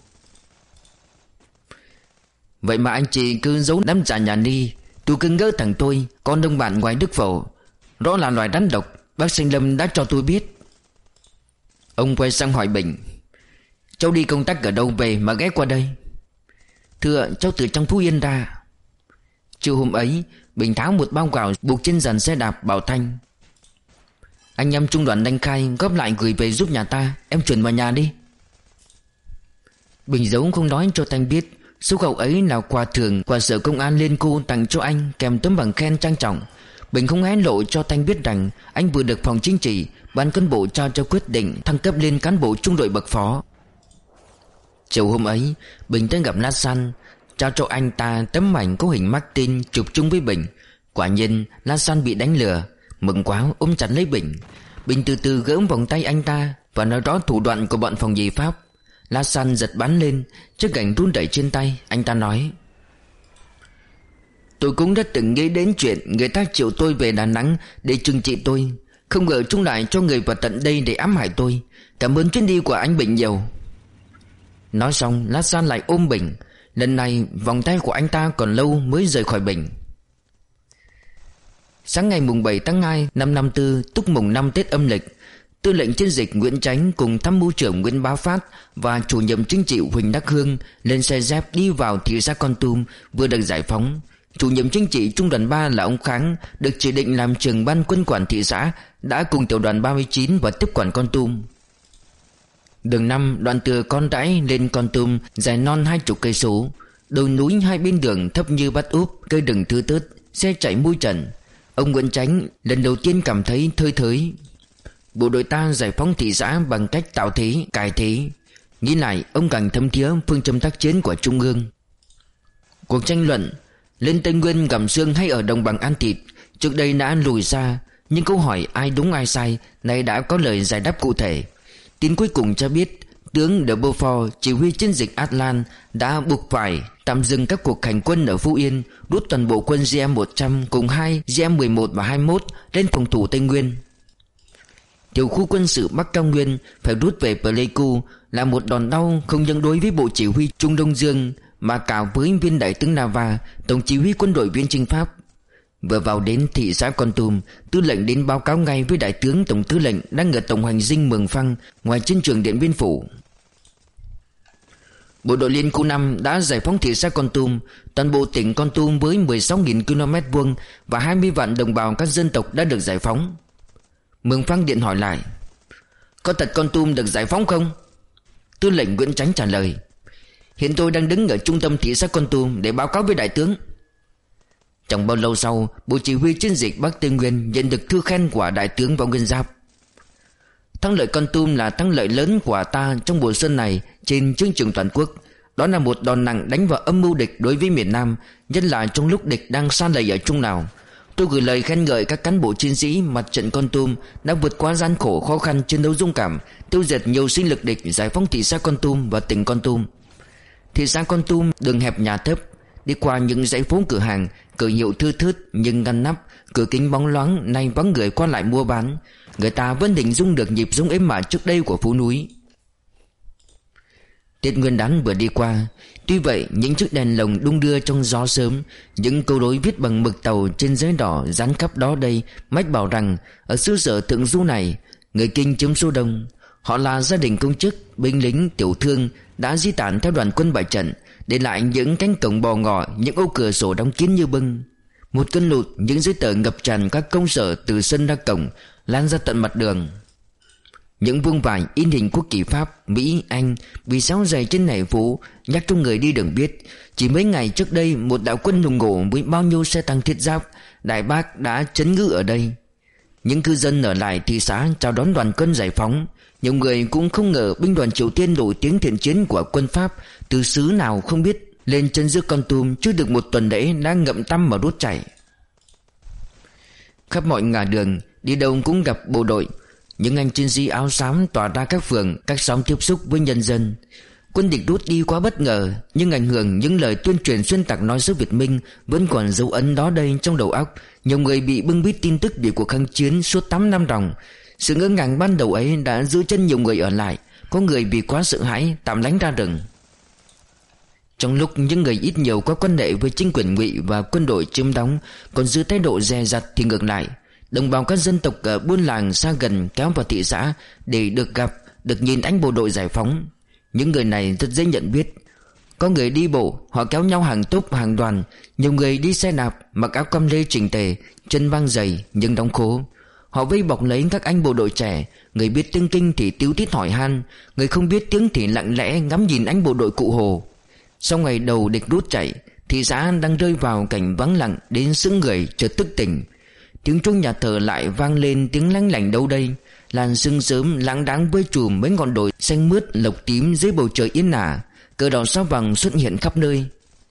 Vậy mà anh chị cứ giấu đám già nhà Ni. Tôi cứ ngỡ thằng tôi, con đông bạn ngoài Đức Phổ, rõ là loài rắn độc. Bác Sinh Lâm đã cho tôi biết. Ông quay sang hỏi Bình: Cháu đi công tác ở đâu về mà ghé qua đây? Thưa, cháu từ trong Phú Yên ra. Chiều hôm ấy, Bình tháo một bao gạo buộc trên dàn xe đạp bảo Thanh: Anh em trung đoàn Đanh Khai góp lại gửi về giúp nhà ta, em chuyển vào nhà đi. Bình giấu không nói cho Thanh biết số gạo ấy là quà thưởng của sở công an Liên Khu tặng cho anh, kèm tấm bằng khen trang trọng. Bình không hé lộ cho Thanh biết rằng anh vừa được phòng chính trị, ban cán bộ trao cho quyết định thăng cấp lên cán bộ trung đội bậc phó. Chiều hôm ấy, Bình tới gặp Lát San, trao cho anh ta tấm ảnh có hình Martin chụp chung với Bình. Quả nhiên Lát San bị đánh lừa. Mừng quá ôm chặt lấy Bình. Bình từ từ gỡ vòng tay anh ta và nói rõ thủ đoạn của bọn phòng nhì Pháp. Lát San giật bắn lên, chiếc gành run đẩy trên tay. Anh ta nói: Tôi cũng đã từng nghĩ đến chuyện người ta triệu tôi về Đà Nẵng để trừng trị tôi, không ngờ chúng lại cho người vào tận đây để ám hại tôi. Cảm ơn chuyến đi của anh Bình nhiều. Nói xong Lát San lại ôm Bình. Lần này vòng tay của anh ta còn lâu mới rời khỏi Bình. Sáng ngày mùng bảy tháng hai năm năm tư, tức mùng năm Tết âm lịch, Tư lệnh chiến dịch Nguyễn Chánh cùng tham mưu trưởng Nguyễn Bá Phát và chủ nhiệm chính trị Huỳnh Đắc Hương lên xe dép đi vào thị xã Kon Tum vừa được giải phóng. Chủ nhiệm chính trị trung đoàn ba là ông Kháng, được chỉ định làm trưởng ban quân quản thị xã, đã cùng tiểu đoàn ba mươi chín và tiếp quản Kon Tum. Đường năm đoạn từ Con Rãi lên Kon Tum dài non hai chục cây số. Đồi núi hai bên đường thấp như bát úp, cây rừng thưa thớt, xe chạy mui trần. Ông Nguyễn Chánh lần đầu tiên cảm thấy thơi thới. Bộ đội ta giải phóng thị xã bằng cách tạo thế, cải thế. Nghĩ lại ông càng thấm thía phương châm tác chiến của Trung ương. Cuộc tranh luận lên Tây Nguyên gặm xương hay ở đồng bằng ăn thịt trước đây đã lùi xa, nhưng câu hỏi ai đúng ai sai nay đã có lời giải đáp cụ thể. Tin cuối cùng cho biết tướng de Beaufort, chỉ huy chiến dịch Atlan, đã buộc phải tạm dừng các cuộc hành quân ở Phú Yên, rút toàn bộ quân G M một trăm cùng hai G M mười một và hai mươi mốt lên phòng thủ Tây Nguyên. Tiểu khu quân sự Bắc Cao Nguyên phải rút về Pleiku là một đòn đau không những đối với bộ chỉ huy Trung Đông Dương mà cả với viên đại tướng Nava, tổng chỉ huy quân đội viên chinh Pháp. Vừa vào đến thị xã Kon Tum, tư lệnh đến báo cáo ngay với đại tướng tổng tư lệnh đang ở tổng hành dinh Mường Phăng ngoài chiến trường Điện Biên Phủ. Bộ đội Liên khu năm đã giải phóng thị xã Kon Tum. Toàn bộ tỉnh Kon Tum với mười sáu nghìn ki lô mét vuông và hai mươi vạn đồng bào các dân tộc đã được giải phóng. Mường Phăng điện hỏi lại: Có thật Kon Tum được giải phóng không? Tư lệnh Nguyễn Chánh trả lời: Hiện tôi đang đứng ở trung tâm thị xã Kon Tum để báo cáo với đại tướng. Chẳng bao lâu sau, bộ chỉ huy chiến dịch Bắc Tây Nguyên nhận được thư khen của đại tướng Võ Nguyên Giáp. Thắng lợi Kon Tum là thắng lợi lớn của ta trong mùa xuân này trên chiến trường toàn quốc. Đó là một đòn nặng đánh vào âm mưu địch đối với miền Nam, nhất là trong lúc địch đang sa lầy ở Trung Lào. Tôi gửi lời khen ngợi các cán bộ chiến sĩ mặt trận Kon Tum đã vượt qua gian khổ khó khăn, chiến đấu dũng cảm, tiêu diệt nhiều sinh lực địch, giải phóng thị xã Kon Tum và tỉnh Kon Tum. Thị xã Kon Tum đường hẹp nhà thấp, Đi qua những dãy phố cửa hàng, cửa hiệu thưa thớt nhưng ngăn nắp, cửa kính bóng loáng nay vắng người qua lại mua bán. Người ta vẫn hình dung được nhịp sống êm ả trước đây của phố núi. Tết Nguyên đán vừa đi qua. Tuy vậy những chiếc đèn lồng đung đưa trong gió sớm, những câu đối viết bằng mực tàu trên giấy đỏ dán khắp đó đây mách bảo rằng ở xứ sở Thượng Du này, người Kinh chiếm số đông. Họ là gia đình công chức, binh lính, tiểu thương đã di tản theo đoàn quân bại trận, để lại những cánh cổng bò ngỏ, những ô cửa sổ đóng kín như bưng. Một cơn lụt, những giấy tờ ngập tràn các công sở từ sân ra cổng, lan ra tận mặt đường. Những vuông vải in hình quốc kỳ Pháp, Mỹ, Anh bị xáo dày trên nẻo phố, nhắc cho người đi đường biết chỉ mấy ngày trước đây một đạo quân hùng hổ với bao nhiêu xe tăng thiết giáp, đại bác đã trấn ngự ở đây. Những cư dân ở lại thị xã chào đón đoàn quân giải phóng. Nhiều người cũng không ngờ binh đoàn Triều Tiên nổi tiếng thiện chiến của quân Pháp từ xứ nào không biết lên chân giữa Kon Tum chưa được một tuần lễ đã ngậm tăm mà rút chảy. Khắp mọi ngả đường đi đâu cũng gặp bộ đội. Những anh chiến sĩ áo xám tỏa ra các phường, các xóm tiếp xúc với nhân dân. Quân địch rút đi quá bất ngờ, nhưng ảnh hưởng những lời tuyên truyền xuyên tạc nói xấu Việt Minh vẫn còn dấu ấn đó đây trong đầu óc. Nhiều người bị bưng bít tin tức về cuộc kháng chiến suốt tám năm ròng. Sự ngỡ ngàng ban đầu ấy đã giữ chân nhiều người ở lại. Có người vì quá sợ hãi tạm lánh ra rừng. Trong lúc những người ít nhiều có quan hệ với chính quyền Ngụy và quân đội chiếm đóng còn giữ thái độ dè dặt, thì ngược lại, đồng bào các dân tộc ở buôn làng xa gần kéo vào thị xã để được gặp, được nhìn ánh bộ đội giải phóng. Những người này rất dễ nhận biết. Có người đi bộ, họ kéo nhau hàng tốp hàng đoàn. Nhiều người đi xe đạp, mặc áo com lê chỉnh tề, chân vang giày nhưng đóng khố. Họ vây bọc lấy các anh bộ đội trẻ. Người biết tiếng Kinh thì tíu tít hỏi han, người không biết tiếng thì lặng lẽ ngắm nhìn anh bộ đội Cụ Hồ. Sau ngày đầu địch rút chạy, thị xã đang rơi vào cảnh vắng lặng đến sững người chợt thức tỉnh. Tiếng chuông nhà thờ lại vang lên tiếng lanh lảnh đâu đây. Làn sương sớm lãng đãng với chùm mấy ngọn đồi xanh mướt lộc tím dưới bầu trời yên ả. Cờ đỏ sao vàng xuất hiện khắp nơi.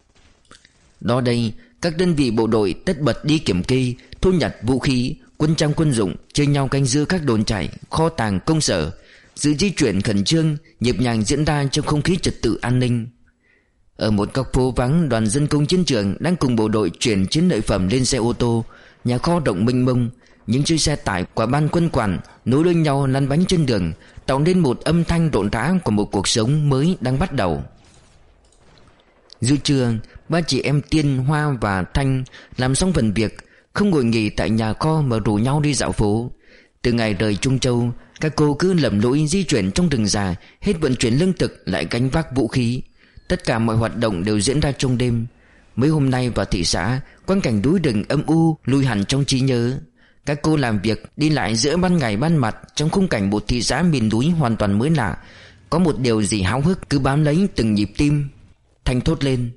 Đó đây, các đơn vị bộ đội tất bật đi kiểm kê, thu nhặt vũ khí, quân trang quân dụng, chia nhau canh giữ các đồn trại, kho tàng, công sở. Sự di chuyển khẩn trương, nhịp nhàng diễn ra trong không khí trật tự an ninh. Ở một góc phố vắng, đoàn dân công chiến trường đang cùng bộ đội chuyển chiến lợi phẩm lên xe ô tô. Nhà kho rộng mênh mông, những chiếc xe tải của ban quân quản nối đuôi nhau lăn bánh trên đường, tạo nên một âm thanh rộn rã của một cuộc sống mới đang bắt đầu. Giữa trưa, ba chị em Tiên, Hoa và Thanh làm xong phần việc, không ngồi nghỉ tại nhà kho mà rủ nhau đi dạo phố. Từ ngày rời Trung Châu, các cô cứ lầm lũi di chuyển trong rừng già, hết vận chuyển lương thực lại gánh vác vũ khí. Tất cả mọi hoạt động đều diễn ra trong đêm. Mấy hôm nay vào thị xã, quang cảnh núi rừng âm u lùi hẳn trong trí nhớ. Các cô làm việc đi lại giữa ban ngày ban mặt trong khung cảnh một thị xã miền núi hoàn toàn mới lạ. Có một điều gì háo hức cứ bám lấy từng nhịp tim. Thanh thốt lên: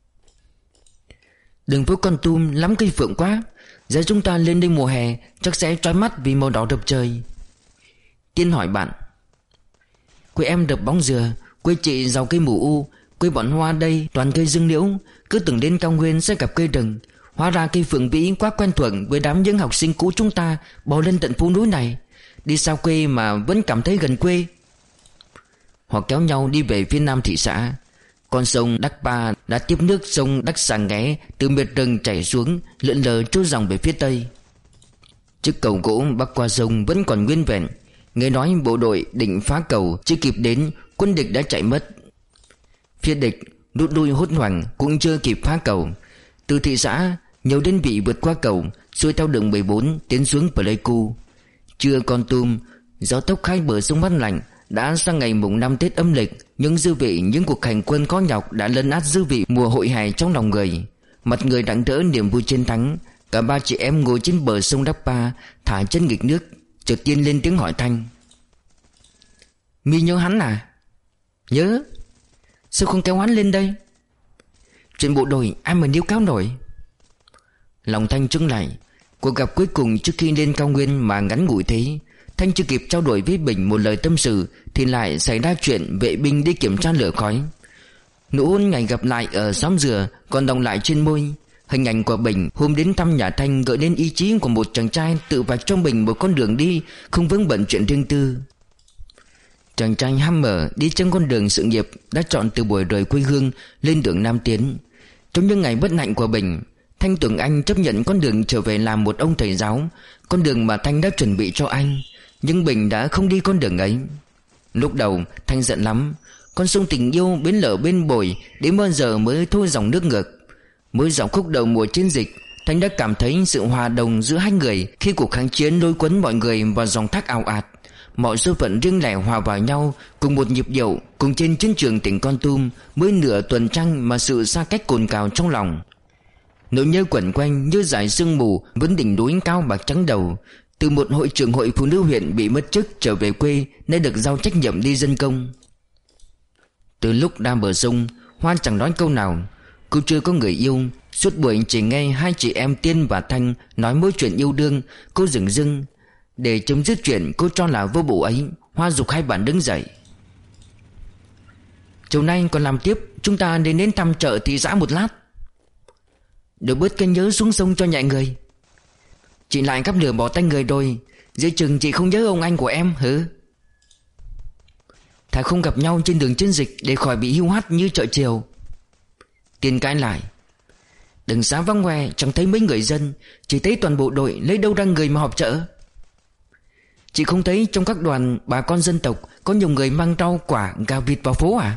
đường phố Kon Tum lắm cây phượng quá. Giờ chúng ta lên đây mùa hè chắc sẽ chói mắt vì màu đỏ đập trời. Tiên hỏi bạn: quê em đập bóng dừa, quê chị giàu cây mù u, quê bọn Hoa đây toàn cây dương liễu. Cứ tưởng đến cao nguyên sẽ gặp cây rừng, hóa ra cây phượng vĩ quá quen thuộc với đám những học sinh cũ chúng ta bò lên tận phố núi này. Đi xa quê mà vẫn cảm thấy gần quê. Họ kéo nhau đi về phía nam thị xã. Con sông Đắc Ba đã tiếp nước sông Đắc Sàng Nghé từ miệt rừng chảy xuống, lượn lờ trôi dòng về phía tây. Chiếc cầu gỗ bắc qua sông vẫn còn nguyên vẹn. Nghe nói bộ đội định phá cầu, chưa kịp đến quân địch đã chạy mất. Phía địch rút lui hốt hoảng cũng chưa kịp phá cầu. Từ thị xã, nhiều đơn vị vượt qua cầu, xuôi theo đường mười bốn tiến xuống Pleiku. Trưa Kon Tum, gió tốc hai bờ sông mát lạnh. Đã sang ngày mùng năm Tết âm lịch, những dư vị những cuộc hành quân khó nhọc đã lấn át dư vị mùa hội hè trong lòng người. Mặt người rạng rỡ niềm vui chiến thắng. Cả ba chị em ngồi trên bờ sông Đắc Ba, thả chân nghịch nước. Chợt Tiên lên tiếng hỏi Thanh: mi nhớ hắn à? Nhớ. Sao không kéo hắn lên đây? Chuyện bộ đội ai mà níu kéo nổi. Lòng Thanh trưng lại. Cuộc gặp cuối cùng trước khi lên cao nguyên mà ngắn ngủi thế. Thanh chưa kịp trao đổi với Bình một lời tâm sự thì lại xảy ra chuyện vệ binh đi kiểm tra lửa khói. Nụ hôn ngày gặp lại ở xóm dừa còn đọng lại trên môi. Hình ảnh của Bình hôm đến thăm nhà Thanh gợi lên ý chí của một chàng trai tự vạch cho Bình một con đường đi, không vướng bận chuyện riêng tư. Chàng trai ham mở đi trên con đường sự nghiệp đã chọn từ buổi rời quê hương lên đường Nam tiến. Trong những ngày bất hạnh của Bình, Thanh tưởng anh chấp nhận con đường trở về làm một ông thầy giáo, con đường mà Thanh đã chuẩn bị cho anh. Nhưng Bình đã không đi con đường ấy. Lúc đầu Thanh giận lắm. Con sông tình yêu bến lở bên bồi đến bao giờ mới thôi dòng nước ngược. Mới dòng khúc đầu mùa chiến dịch, Thanh đã cảm thấy sự hòa đồng giữa hai người khi cuộc kháng chiến lôi cuốn mọi người vào dòng thác ào ạt. Mọi số phận riêng lẻ hòa vào nhau, cùng một nhịp điệu, cùng trên chiến trường tỉnh Kon Tum. Mới nửa tuần trăng mà sự xa cách cồn cào trong lòng. Nỗi nhớ quẩn quanh như dải sương mù vẫn đỉnh núi cao bạc trắng đầu. Từ một hội trưởng hội phụ nữ huyện bị mất chức trở về quê, nay được giao trách nhiệm đi dân công. Từ lúc ra bờ sông, Hoa chẳng nói câu nào. Cô chưa có người yêu. Suốt buổi chỉ nghe hai chị em Tiên và Thanh nói mối chuyện yêu đương. Cô dừng dưng. Để chấm dứt chuyện cô cho là vô bổ ấy, Hoa giục hai bạn đứng dậy. Chiều nay còn làm tiếp, chúng ta nên đến thăm chợ thị xã một lát. Được bớt cái nhớ xuống sông cho nhẹ người. Chị lại gắp lửa bỏ tay người rồi. Giữa chừng chị không nhớ ông anh của em hử? Thà không gặp nhau trên đường chiến dịch để khỏi bị hiu hắt như chợ chiều. Tiên cãi lại. Đừng xá vắng hoe, chẳng thấy mấy người dân, chỉ thấy toàn bộ đội, lấy đâu ra người mà họp chợ. Chị không thấy trong các đoàn bà con dân tộc có nhiều người mang rau quả gà vịt vào phố à?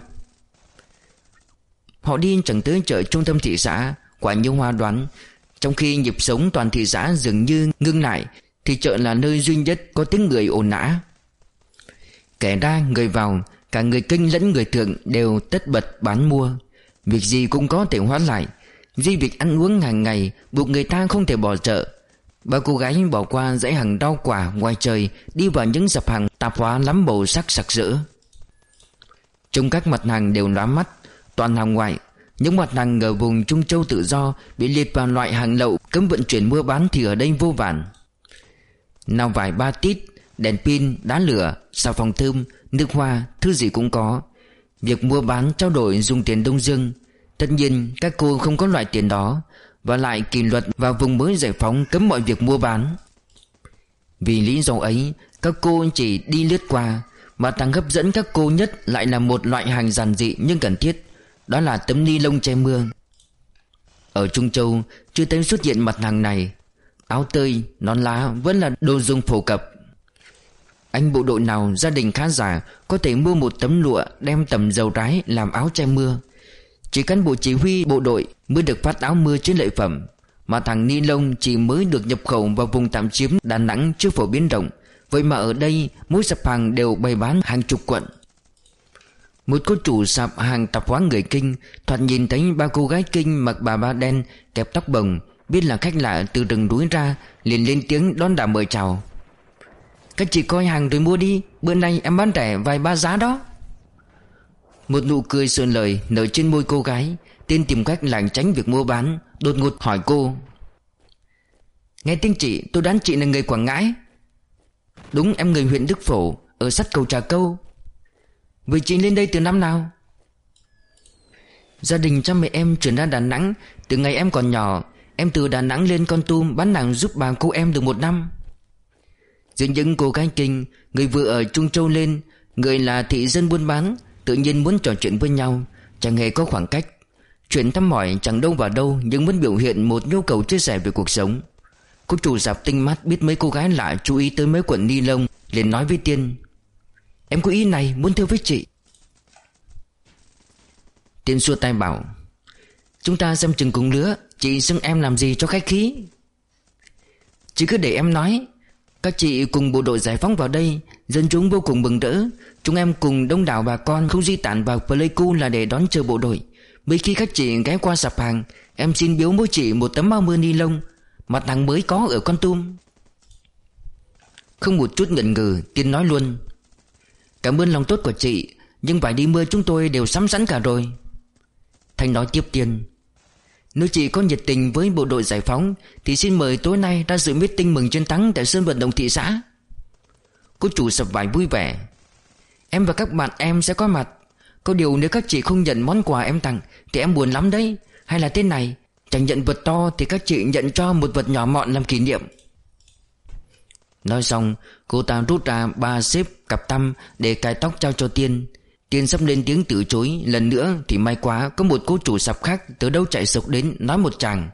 Họ đi chẳng tới chợ trung tâm thị xã. Quả như Hoa đoán, trong khi nhịp sống toàn thị xã dường như ngưng lại, thì chợ là nơi duy nhất có tiếng người ồn ào. Kẻ ra người vào, cả người Kinh lẫn người Thượng đều tất bật bán mua. Việc gì cũng có thể hoãn lại. Duy việc ăn uống hàng ngày buộc người ta không thể bỏ chợ. Ba cô gái bỏ qua dãy hàng rau quả ngoài trời, đi vào những sạp hàng tạp hóa lắm màu sắc sặc sỡ. Trong các mặt hàng đều lóa mắt, toàn hàng ngoại. Những mặt hàng ở vùng Trung Châu tự do bị liệt vào loại hàng lậu cấm vận chuyển mua bán thì ở đây vô vàn. Nào vải ba tít, đèn pin, đá lửa, xà phòng thơm, nước hoa, thứ gì cũng có. Việc mua bán trao đổi dùng tiền Đông Dương. Tất nhiên các cô không có loại tiền đó. Và lại kỷ luật vào vùng mới giải phóng cấm mọi việc mua bán. Vì lý do ấy, các cô chỉ đi lướt qua. Mà tăng hấp dẫn các cô nhất lại là một loại hàng giản dị nhưng cần thiết. Đó là tấm ni lông che mưa. Ở Trung Châu chưa thấy xuất hiện mặt hàng này. Áo tơi, nón lá vẫn là đồ dùng phổ cập. Anh bộ đội nào gia đình khá giả có thể mua một tấm lụa đem tầm dầu rái làm áo che mưa. Chỉ cán bộ chỉ huy bộ đội mới được phát áo mưa chiến lợi phẩm. Mà thằng ni lông chỉ mới được nhập khẩu vào vùng tạm chiếm Đà Nẵng chưa phổ biến rộng. Vậy mà ở đây mỗi sạp hàng đều bày bán hàng chục quận. Một cô chủ sạp hàng tạp hóa người Kinh thoạt nhìn thấy ba cô gái Kinh mặc bà ba đen kẹp tóc bồng, biết là khách lạ từ rừng núi ra, liền lên tiếng đón đả mời chào. Các chị coi hàng rồi mua đi, bữa nay em bán rẻ vài ba giá đó. Một nụ cười sờn lời nở trên môi cô gái. Tên tìm cách lảng tránh việc mua bán, đột ngột hỏi cô. Nghe tiếng chị, tôi đoán chị là người Quảng Ngãi. Đúng, em người huyện Đức Phổ, ở sát cầu Trà Câu. Vậy chị lên đây từ năm nào? Gia đình cha mẹ em chuyển ra Đà Nẵng từ ngày em còn nhỏ. Em từ Đà Nẵng lên Kon Tum bán hàng giúp bà cô em được một năm. Giữa những cô gái Kinh, người vừa ở Trung Châu lên, người là thị dân buôn bán, tự nhiên muốn trò chuyện với nhau, chẳng hề có khoảng cách. Chuyện thăm hỏi chẳng đâu vào đâu, nhưng vẫn biểu hiện một nhu cầu chia sẻ về cuộc sống. Cô chủ sạp tinh mắt biết mấy cô gái lạ chú ý tới mấy cuộn ni lông, liền nói với Tiên. Em có ý này muốn thưa với chị. Tiên xua tay bảo. Chúng ta xem chừng cùng lứa, chị xưng em làm gì cho khách khí. Chị cứ để em nói. Các chị cùng bộ đội giải phóng vào đây, dân chúng vô cùng mừng rỡ. Chúng em cùng đông đảo bà con không di tản vào Pleiku là để đón chờ bộ đội. Mấy khi các chị ghé qua sạp hàng, em xin biếu mỗi chị một tấm áo mưa ni lông, mặt hàng mới có ở Kon Tum. Không một chút ngần ngừ, Tiên nói luôn. Cảm ơn lòng tốt của chị, nhưng vải đi mưa chúng tôi đều sắm sẵn cả rồi. Thanh nói tiếp Tiên. Nếu chị có nhiệt tình với bộ đội giải phóng thì xin mời tối nay ra dự meeting mừng chiến thắng tại sân vận động thị xã. Cô chủ sập vải vui vẻ. Em và các bạn em sẽ có mặt. Có điều nếu các chị không nhận món quà em tặng thì em buồn lắm đấy. Hay là thế này, chẳng nhận vật to thì các chị nhận cho một vật nhỏ mọn làm kỷ niệm. Nói xong, cô ta rút ra ba xếp cặp tăm để cài tóc trao cho Tiên. Tiên sắp lên tiếng từ chối lần nữa thì may quá có một cô chủ sạp khác từ đâu chạy sộc đến nói một tràng: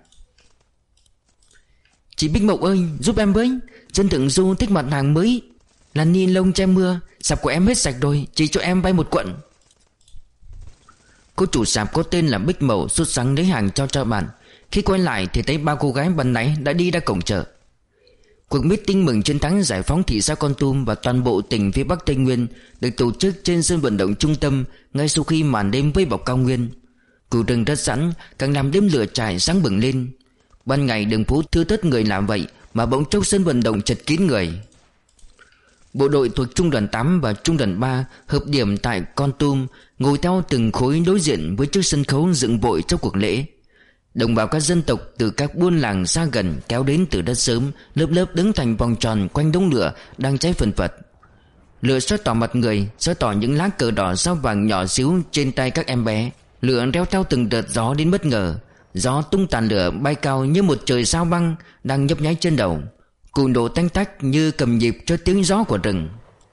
"Chị Bích Mộng ơi, giúp em với, dân thượng du thích mặt hàng mới là ni lông che mưa, sạp của em hết sạch rồi, chị cho em vay một cuộn." Cô chủ sạp có tên là Bích Mậu sốt sắng lấy hàng cho cho bạn. Khi quay lại thì thấy ba cô gái ban nãy đã đi ra cổng chợ. Cuộc meeting mừng chiến thắng giải phóng thị xã Kon Tum và toàn bộ tỉnh phía Bắc Tây Nguyên được tổ chức trên sân vận động trung tâm ngay sau khi màn đêm vây bọc cao nguyên. Củ rừng đất sẵn càng làm đêm lửa trại sáng bừng lên. Ban ngày đường phố thưa thớt người làm vậy mà bỗng chốc sân vận động chật kín người. Bộ đội thuộc Trung đoàn tám và Trung đoàn ba hợp điểm tại Kon Tum, ngồi theo từng khối đối diện với chiếc sân khấu dựng vội trong cuộc lễ. Đồng bào các dân tộc từ các buôn làng xa gần kéo đến từ đất sớm, lớp lớp đứng thành vòng tròn quanh đống lửa đang cháy phần phật. Lửa soi tỏ mặt người, soi tỏ những lá cờ đỏ sao vàng nhỏ xíu trên tay các em bé. Lửa reo theo từng đợt gió đến bất ngờ. Gió tung tàn lửa bay cao như một trời sao băng đang nhấp nháy trên đầu. Cụ nổ tanh tách như cầm nhịp cho tiếng gió của rừng.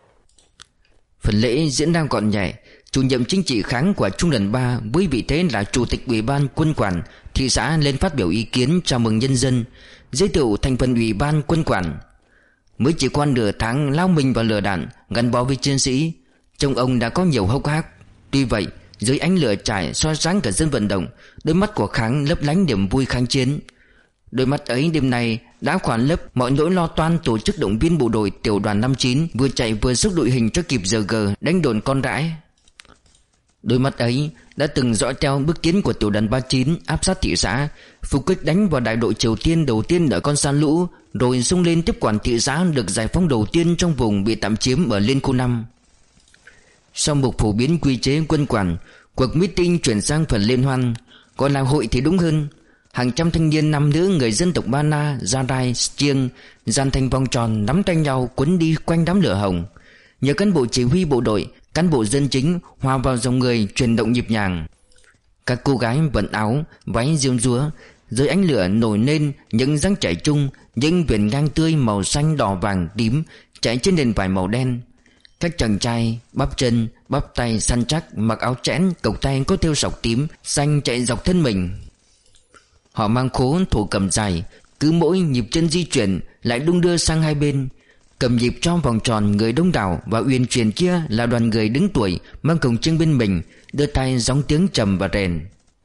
Phần lễ diễn ra gọn nhẹ. Chủ nhiệm chính trị kháng của Trung đoàn ba với vị thế là chủ tịch ủy ban quân quản thị xã lên phát biểu ý kiến chào mừng nhân dân, giới thiệu thành phần ủy ban quân quản. Mới chỉ qua nửa tháng lao mình vào lửa đạn, gắn bó với chiến sĩ, trông ông đã có nhiều hốc hác. Tuy vậy, dưới ánh lửa trải soi sáng cả dân vận động, đôi mắt của Kháng lấp lánh niềm vui kháng chiến. Đôi mắt ấy đêm nay đã khoản lấp mọi nỗi lo toan tổ chức động viên bộ đội tiểu đoàn năm chín vừa chạy vừa xúc đội hình cho kịp giờ gờ đánh đồn con rãi. Đôi mắt ấy đã từng dõi theo bước tiến của tiểu đoàn ba chín áp sát thị xã, phục kích đánh vào đại đội Triều Tiên đầu tiên ở con San Lũ, rồi xông lên tiếp quản thị xã được giải phóng đầu tiên trong vùng bị tạm chiếm ở Liên Khu năm. Sau một phổ biến quy chế quân quản, cuộc meeting chuyển sang phần liên hoan, gọi là hội thì đúng hơn. Hàng trăm thanh niên nam nữ người dân tộc Ba Na, Gia Rai, Chiêng dàn thành vòng tròn nắm tay nhau quấn đi quanh đám lửa hồng. Nhờ cán bộ chỉ huy bộ đội, cán bộ dân chính hòa vào dòng người chuyển động nhịp nhàng. Các cô gái vận áo, váy diêm dúa, dưới ánh lửa nổi lên những dáng chạy chung, những viền ngang tươi màu xanh đỏ vàng tím chạy trên nền vải màu đen. Các chàng trai bắp chân, bắp tay săn chắc, mặc áo chẽn, cộc tay có thêu sọc tím, xanh chạy dọc thân mình. Họ mang khố thổ cầm dài, cứ mỗi nhịp chân di chuyển lại đung đưa sang hai bên. Cầm nhịp trong vòng tròn người đông đảo và uyển chuyển kia là đoàn người đứng tuổi mang cồng chiêng bên mình, đưa tay gióng tiếng trầm và rèn.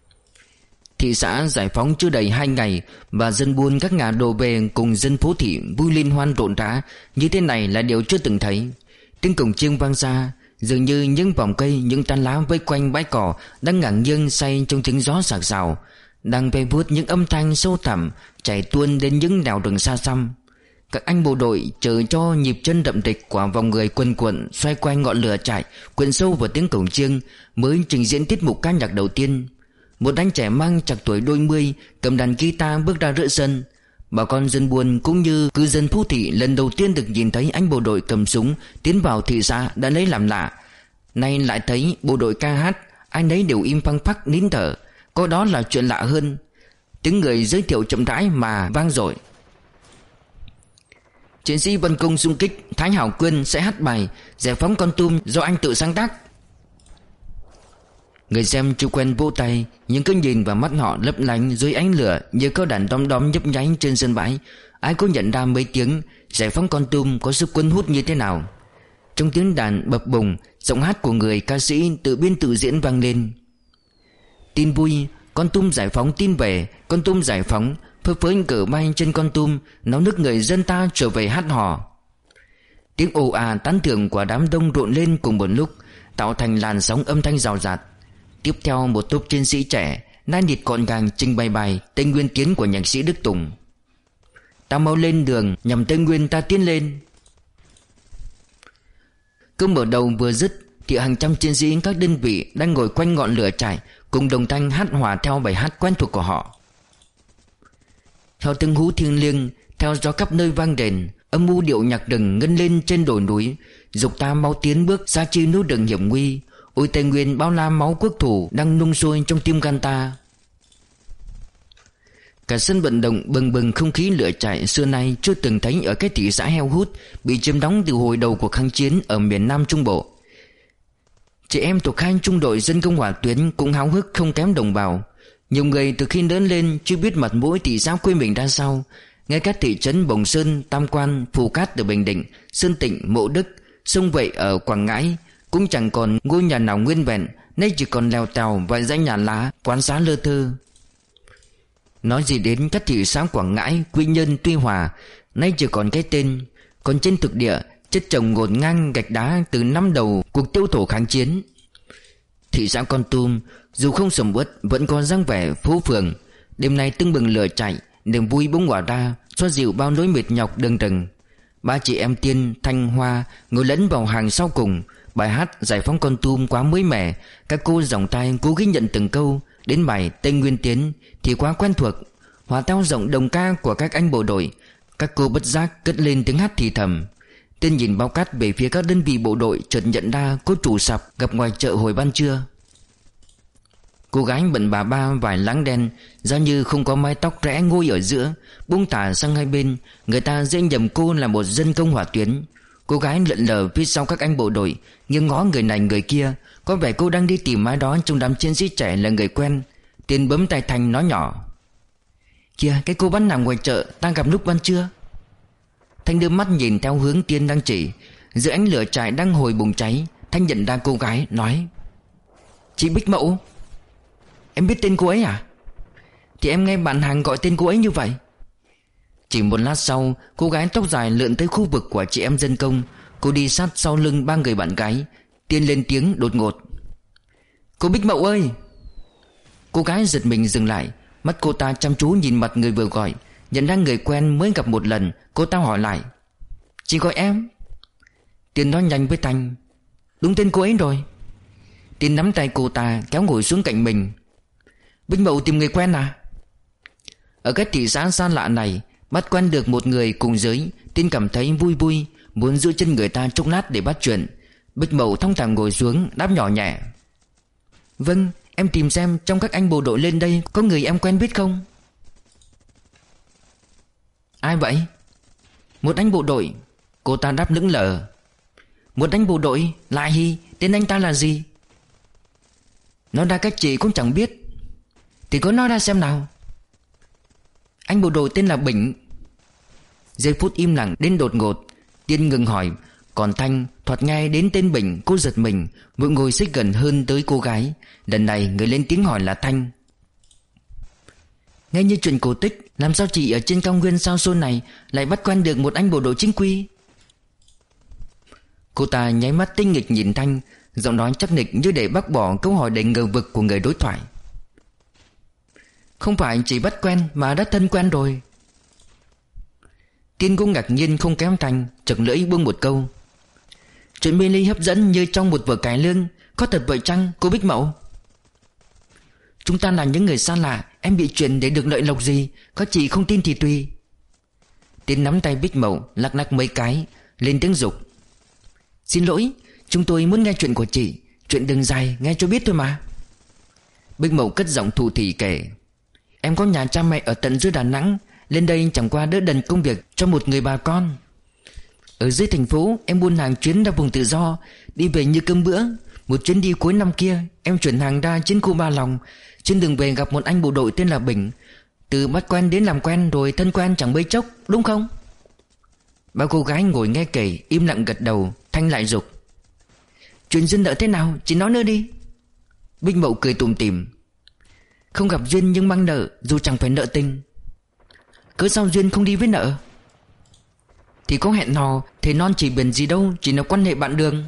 Thị xã giải phóng chưa đầy hai ngày và dân buôn các ngả đổ về cùng dân phố thị vui liên hoan rộn rã như thế này là điều chưa từng thấy. Tiếng cồng chiêng vang ra, dường như những vòng cây, những tán lá vây quanh bãi cỏ đang ngả nghiêng say trong tiếng gió sạc sào, đang bay vuốt những âm thanh sâu thẳm chảy tuôn đến những đảo rừng xa xăm. Các anh bộ đội chờ cho nhịp chân đậm địch của vòng người quần quận xoay quanh ngọn lửa trại quyện sâu vào tiếng cổng chiêng mới trình diễn tiết mục ca nhạc đầu tiên. Một anh trẻ mang chạc tuổi đôi mươi cầm đàn guitar bước ra giữa sân. Bà con dân buôn cũng như cư dân phố thị lần đầu tiên được nhìn thấy anh bộ đội cầm súng tiến vào thị xã đã lấy làm lạ. Nay lại thấy bộ đội ca hát, ai nấy đều im phăng phắc nín thở. Có đó là chuyện lạ hơn. Tiếng người giới thiệu chậm rãi mà vang dội. Chiến sĩ Vân Công xung kích Thái Hảo Quyên sẽ hát bài Giải phóng Kon Tum do anh tự sáng tác. Người xem chưa quen vỗ tay, nhưng cứ nhìn vào mắt họ lấp lánh dưới ánh lửa như có đàn đom đóm nhấp nháy trên sân bãi. Ai có nhận ra mấy tiếng Giải phóng Kon Tum có sức cuốn hút như thế nào. Trong tiếng đàn bập bùng, giọng hát của người ca sĩ tự biên tự diễn vang lên. Tin vui, Kon Tum giải phóng tin về, Kon Tum giải phóng. Phơi phới cờ bay trên Kon Tum, náo nức người dân ta trở về hát hò. Tiếng ồ à tán thưởng của đám đông rộn lên cùng một lúc, tạo thành làn sóng âm thanh rào rạt. Tiếp theo một tốp chiến sĩ trẻ nai nịt gọn gàng trình bày bài Tây Nguyên Tiến của nhạc sĩ Đức Tùng. Ta mau lên đường nhằm Tây Nguyên ta tiến lên. Câu mở đầu vừa dứt thì hàng trăm chiến sĩ các đơn vị đang ngồi quanh ngọn lửa trại cùng đồng thanh hát hòa theo bài hát quen thuộc của họ. Theo tiếng hú thiêng liêng, theo gió khắp nơi vang đền, âm u điệu nhạc rừng ngân lên trên đồi núi, dục ta mau tiến bước xa chi núi rừng hiểm nguy. Ôi Tây Nguyên bao la máu quốc thủ đang nung sôi trong tim gan ta. Cả sân vận động bừng bừng không khí lửa trại xưa nay chưa từng thấy ở cái thị xã heo hút bị chiếm đóng từ hồi đầu cuộc kháng chiến ở miền Nam Trung Bộ. Chị em thuộc hai trung đội dân công hỏa tuyến cũng háo hức không kém đồng bào. Nhiều người từ khi lớn lên chưa biết mặt mũi thị xã quê mình ra sao. Ngay các thị trấn Bồng Sơn, Tam Quan, Phù Cát ở Bình Định, Sơn Tịnh, Mộ Đức, Sông Vệ ở Quảng Ngãi cũng chẳng còn ngôi nhà nào nguyên vẹn, nay chỉ còn lèo tèo vài dãy nhà lá, quán xá lơ thơ. Nói gì đến các thị xã Quảng Ngãi, Quy Nhơn, Tuy Hòa, nay chỉ còn cái tên. Còn trên thực địa, chất chồng ngổn ngang gạch đá từ năm đầu cuộc tiêu thổ kháng chiến. Thị xã Kon Tum dù không sầm uất vẫn có dáng vẻ phố phường. Đêm nay tưng bừng lửa chạy, niềm vui bỗng hòa ra, xoa dịu bao nỗi mệt nhọc đường rừng. Ba chị em Tiên, Thanh, Hoa ngồi lẫn vào hàng sau cùng. Bài hát Giải phóng Kon Tum quá mới mẻ, các cô giọng tai cố ghi nhận từng câu. Đến bài Tây Nguyên Tiến thì quá quen thuộc, hòa theo giọng đồng ca của các anh bộ đội. Các cô bất giác cất lên tiếng hát thì thầm. Tiên nhìn bao cát về phía các đơn vị bộ đội, chợt nhận ra cô chủ sạp gặp ngoài chợ hồi ban trưa. Cô gái bận bà ba vải láng đen, giá như không có mái tóc rẽ ngôi ở giữa, buông thả sang hai bên. Người ta dễ nhầm cô là một dân công hỏa tuyến. Cô gái lượn lờ phía sau các anh bộ đội, nghiêng ngó người này người kia. Có vẻ cô đang đi tìm ai đó trong đám chiến sĩ trẻ là người quen. Tiên bấm tay Thành nói nhỏ: "Kìa, cái cô bán hàng ngoài chợ ta gặp lúc ban trưa." Thanh đưa mắt nhìn theo hướng Tiên đang chỉ. Giữa ánh lửa trại đang hồi bùng cháy, Thanh nhận ra cô gái, nói: "Chị Bích Mậu. Em biết tên cô ấy à?" "Thì em nghe bạn hàng gọi tên cô ấy như vậy." Chỉ một lát sau, cô gái tóc dài lượn tới khu vực của chị em dân công. Cô đi sát sau lưng ba người bạn gái. Tiên lên tiếng đột ngột: "Cô Bích Mậu ơi!" Cô gái giật mình dừng lại. Mắt cô ta chăm chú nhìn mặt người vừa gọi. Nhận ra người quen mới gặp một lần, cô ta hỏi lại: "Chị gọi em?" Tiên nói nhanh với Thanh: "Đúng tên cô ấy rồi." Tiên nắm tay cô ta kéo ngồi xuống cạnh mình. "Bích Mậu tìm người quen à?" Ở cái thị xã xa lạ này, bắt quen được một người cùng giới, Tiên cảm thấy vui vui, muốn giữ chân người ta chốc lát để bắt chuyện. Bích Mậu thong thả ngồi xuống, đáp nhỏ nhẹ: "Vâng, em tìm xem trong các anh bộ đội lên đây có người em quen biết không." "Ai vậy?" "Một anh bộ đội." Cô ta đáp lững lờ. "Một anh bộ đội? Lại hi, tên anh ta là gì?" "Nói ra các chị cũng chẳng biết." "Thì có nói ra xem nào." "Anh bộ đội tên là Bỉnh." Giây phút im lặng đến đột ngột, Tiên ngừng hỏi. Còn Thanh thoạt nghe đến tên Bỉnh, cô giật mình, vội ngồi xích gần hơn tới cô gái. Lần này người lên tiếng hỏi là Thanh. "Nghe như chuyện cổ tích, làm sao chị ở trên cao nguyên sao xôi này lại bắt quen được một anh bộ đội chính quy?" Cô ta nháy mắt tinh nghịch nhìn Thanh, giọng nói chắc nịch như để bác bỏ câu hỏi đầy ngờ vực của người đối thoại. "Không phải chỉ bắt quen mà đã thân quen rồi." Tiên cũng ngạc nhiên không kém Thanh, chật lưỡi buông một câu: "Chuyện mê ly hấp dẫn như trong một vở cải lương, có thật vậy chăng cô Bích Mậu?" "Chúng ta là những người xa lạ, em bị chuyện để được lợi lộc gì, các chị không tin thì tùy." Tiên nắm tay Bích Mậu lắc lắc mấy cái, lên tiếng giục: "Xin lỗi, chúng tôi muốn nghe chuyện của chị. Chuyện đừng dài, nghe cho biết thôi mà." Bích Mậu cất giọng thủ thỉ kể: "Em có nhà cha mẹ ở tận dưới Đà Nẵng, lên đây chẳng qua đỡ đần công việc cho một người bà con. Ở dưới thành phố em buôn hàng chuyến ra vùng tự do, đi về như cơm bữa. Một chuyến đi cuối năm kia em chuyển hàng ra chiến khu Ba Lòng. Trên đường về gặp một anh bộ đội tên là Bỉnh. Từ bắt quen đến làm quen rồi thân quen chẳng mấy chốc, đúng không?" Ba cô gái ngồi nghe kể im lặng gật đầu. Thanh lại giục: "Chuyện duyên nợ thế nào, chị nói nữa đi." Bích Mậu cười tủm tỉm: "Không gặp duyên nhưng mang nợ, dù chẳng phải nợ tình." "Cớ sao duyên không đi với nợ?" "Thì có hẹn hò, thế non chỉ biển gì đâu, chỉ là quan hệ bạn đường."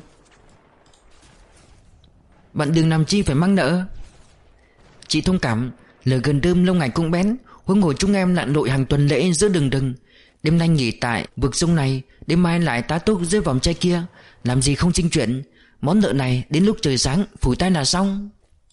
"Bạn đường làm chi phải mang nợ?" "Chị thông cảm, lời gần đơm lâu ngày cũng bén, huống hồ chúng em lặn lội hàng tuần lễ giữa đường rừng. Đêm nay nghỉ tại vực sông này, đêm mai lại tá túc dưới vòng tre kia, làm gì không chinh chuyện. Món nợ này đến lúc trời sáng phủi tay là xong."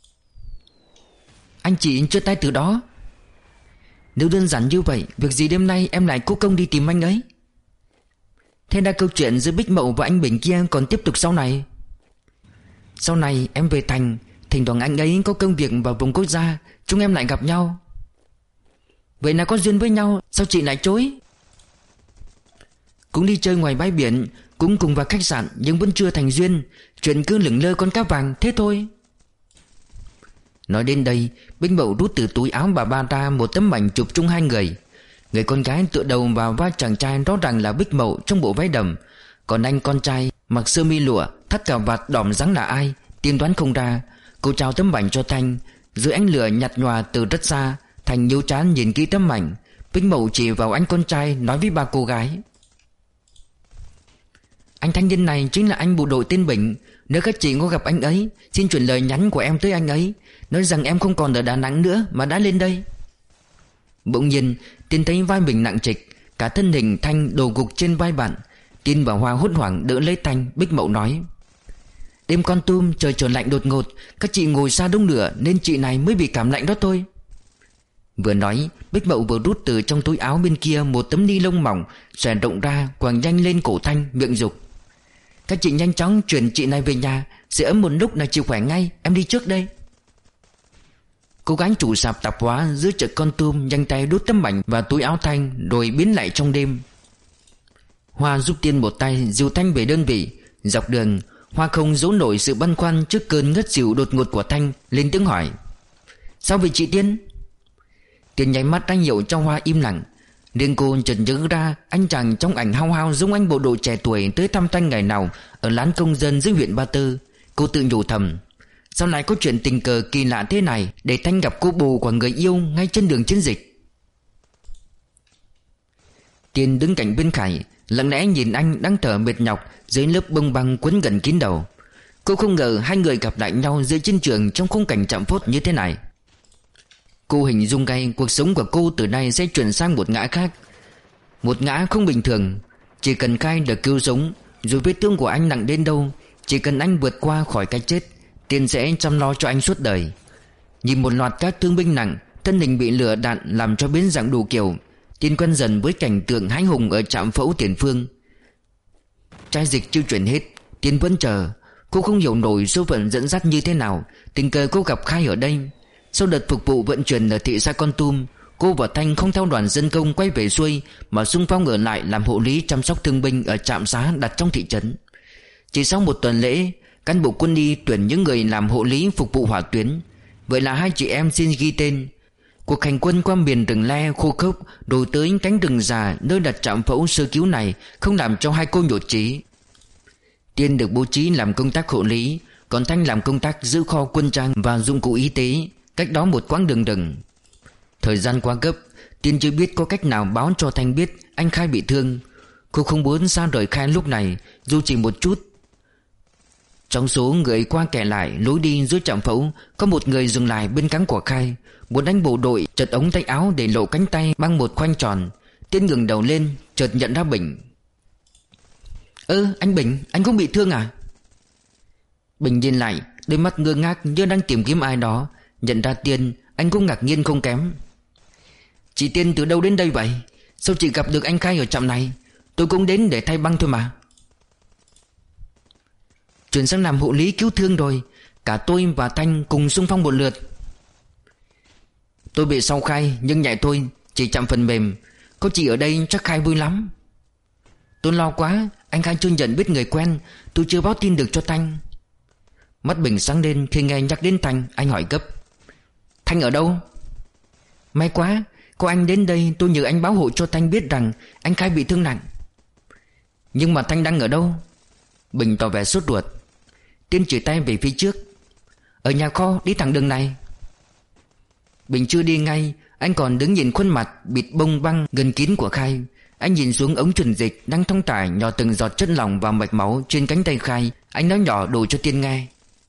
"Anh chị chưa tay từ đó." "Nếu đơn giản như vậy, việc gì đêm nay em lại cố công đi tìm anh ấy?" "Thế ra câu chuyện giữa Bích Mậu và anh Bình kia còn tiếp tục sau này?" "Sau này em về thành, thỉnh thoảng anh ấy có công việc vào vùng quốc gia, chúng em lại gặp nhau." "Vậy là có duyên với nhau, sao chị lại chối?" "Cũng đi chơi ngoài bãi biển, cũng cùng vào khách sạn nhưng vẫn chưa thành duyên. Chuyện cứ lửng lơ con cá vàng thế thôi. Nói đến đây, Bích Mậu rút từ túi áo bà ba ra một tấm ảnh chụp chung hai người. Người con gái tựa đầu vào vai chàng trai rõ ràng là Bích Mậu trong bộ váy đầm. Còn anh con trai mặc sơ mi lụa, thắt cà vạt đỏm dáng là ai, tiên đoán không ra. Cô trao tấm ảnh cho Thanh. Dưới ánh lửa nhạt nhòa từ rất xa, Thanh nhíu trán nhìn kỹ tấm ảnh. Bích Mậu chỉ vào anh con trai nói với ba cô gái: Anh thanh niên này chính là anh bộ đội tên Bình. Nếu các chị có gặp anh ấy, xin chuyển lời nhắn của em tới anh ấy, nói rằng em không còn ở Đà Nẵng nữa mà đã lên đây. Bỗng nhiên Tiên thấy vai mình nặng trịch, cả thân hình Thanh đổ gục trên vai bạn. Tiên và Hoa hốt hoảng đỡ lấy Thanh. Bích Mậu nói: Đêm Kon Tum trời trở lạnh đột ngột, các chị ngồi xa đống lửa nên chị này mới bị cảm lạnh đó thôi. Vừa nói, Bích Mậu vừa rút từ trong túi áo bên kia một tấm ni lông mỏng, xòe rộng ra quàng nhanh lên cổ Thanh, miệng dục: Các chị nhanh chóng chuyển chị này về nhà, sẽ ấm một lúc là chịu khỏe ngay, em đi trước đây. Cô gái chủ sạp tạp hóa giữa chợ Kon Tum nhanh tay đút tấm ảnh vào túi áo Thanh rồi biến lại trong đêm. Hoa giúp Tiên một tay dìu Thanh về đơn vị. Dọc đường, Hoa không giấu nổi sự băn khoăn trước cơn ngất xỉu đột ngột của Thanh, lên tiếng hỏi: Sao vậy chị Tiên? Tiên nháy mắt ra hiệu cho Hoa im lặng. Riêng cô chợt nhớ ra anh chàng trong ảnh hao hao giống anh bộ đội trẻ tuổi tới thăm Thanh ngày nào ở lán công dân dưới huyện Ba Tư. Cô tự nhủ thầm: Sao lại có chuyện tình cờ kỳ lạ thế này để Thanh gặp cô bồ của người yêu ngay trên đường chiến dịch. Tiên đứng cạnh bên Khải, lặng lẽ nhìn anh đang thở mệt nhọc dưới lớp bông băng quấn gần kín đầu. Cô không ngờ hai người gặp lại nhau dưới chiến trường trong khung cảnh chạm phốt như thế này. Cô hình dung ngay cuộc sống của cô từ nay sẽ chuyển sang một ngã khác, một ngã không bình thường. Chỉ cần Khai được cứu sống, dù vết thương của anh nặng đến đâu, chỉ cần anh vượt qua khỏi cái chết, Tiên sẽ chăm lo cho anh suốt đời. Nhìn một loạt các thương binh nặng, thân hình bị lửa đạn làm cho biến dạng đủ kiểu, Tiên quen dần với cảnh tượng hãi hùng ở trạm phẫu Tiền Phương. Trai dịch chưa chuyển hết, Tiên vẫn chờ. Cô không hiểu nổi số phận dẫn dắt như thế nào, tình cờ cô gặp Khai ở đây. Sau đợt phục vụ vận chuyển ở thị xã Kon Tum, cô và Thanh không theo đoàn dân công quay về xuôi mà xung phong ở lại làm hộ lý chăm sóc thương binh ở trạm xá đặt trong thị trấn. Chỉ sau một tuần lễ, cán bộ quân y tuyển những người làm hộ lý phục vụ hỏa tuyến. Vậy là hai chị em xin ghi tên. Cuộc hành quân qua miền rừng le khô khốc rồi tới cánh rừng già nơi đặt trạm phẫu sơ cứu này không làm cho hai cô nhột chí. Tiên được bố trí làm công tác hộ lý, còn Thanh làm công tác giữ kho quân trang và dụng cụ y tế, cách đó một quãng đường rừng. Thời gian quá gấp, Tiên chưa biết có cách nào báo cho Thanh biết anh Khai bị thương. Cô không muốn xa rời Khai lúc này, dù chỉ một chút. Trong số người qua kẻ lại lối đi dưới trạm phẫu, có một người dừng lại bên cánh của Khai. Một anh bộ đội chật ống tay áo để lộ cánh tay mang một khoanh tròn. Tiên ngừng đầu lên, chợt nhận ra Bình. Ơ anh Bình, anh cũng bị thương à? Bình nhìn lại, đôi mắt ngơ ngác như đang tìm kiếm ai đó. Nhận ra Tiên, anh cũng ngạc nhiên không kém. Chị Tiên từ đâu đến đây vậy? Sao chị gặp được anh Khai ở trạm này? Tôi cũng đến để thay băng thôi mà. Chuyển sang làm hộ lý cứu thương rồi. Cả tôi và Thanh cùng xung phong một lượt. Tôi bị sau Khai nhưng nhẹ thôi, chỉ chạm phần mềm. Có chị ở đây chắc Khai vui lắm. Tôi lo quá, anh Khai chưa nhận biết người quen, tôi chưa báo tin được cho Thanh. Mắt Bình sáng lên khi nghe nhắc đến Thanh. Anh hỏi gấp: Thanh ở đâu? May quá, có anh đến đây tôi nhờ anh báo hộ cho Thanh biết rằng anh Khai bị thương nặng. Nhưng mà Thanh đang ở đâu? Bình tỏ vẻ sốt ruột. Tiên chỉ tay về phía trước: Ở nhà kho, đi thẳng đường này. Bình chưa đi ngay, anh còn đứng nhìn khuôn mặt bịt bông băng gần kín của Khai. Anh nhìn xuống ống truyền dịch đang thong thả nhỏ từng giọt chất lỏng vào mạch máu trên cánh tay Khai. Anh nói nhỏ đồ cho Tiên nghe: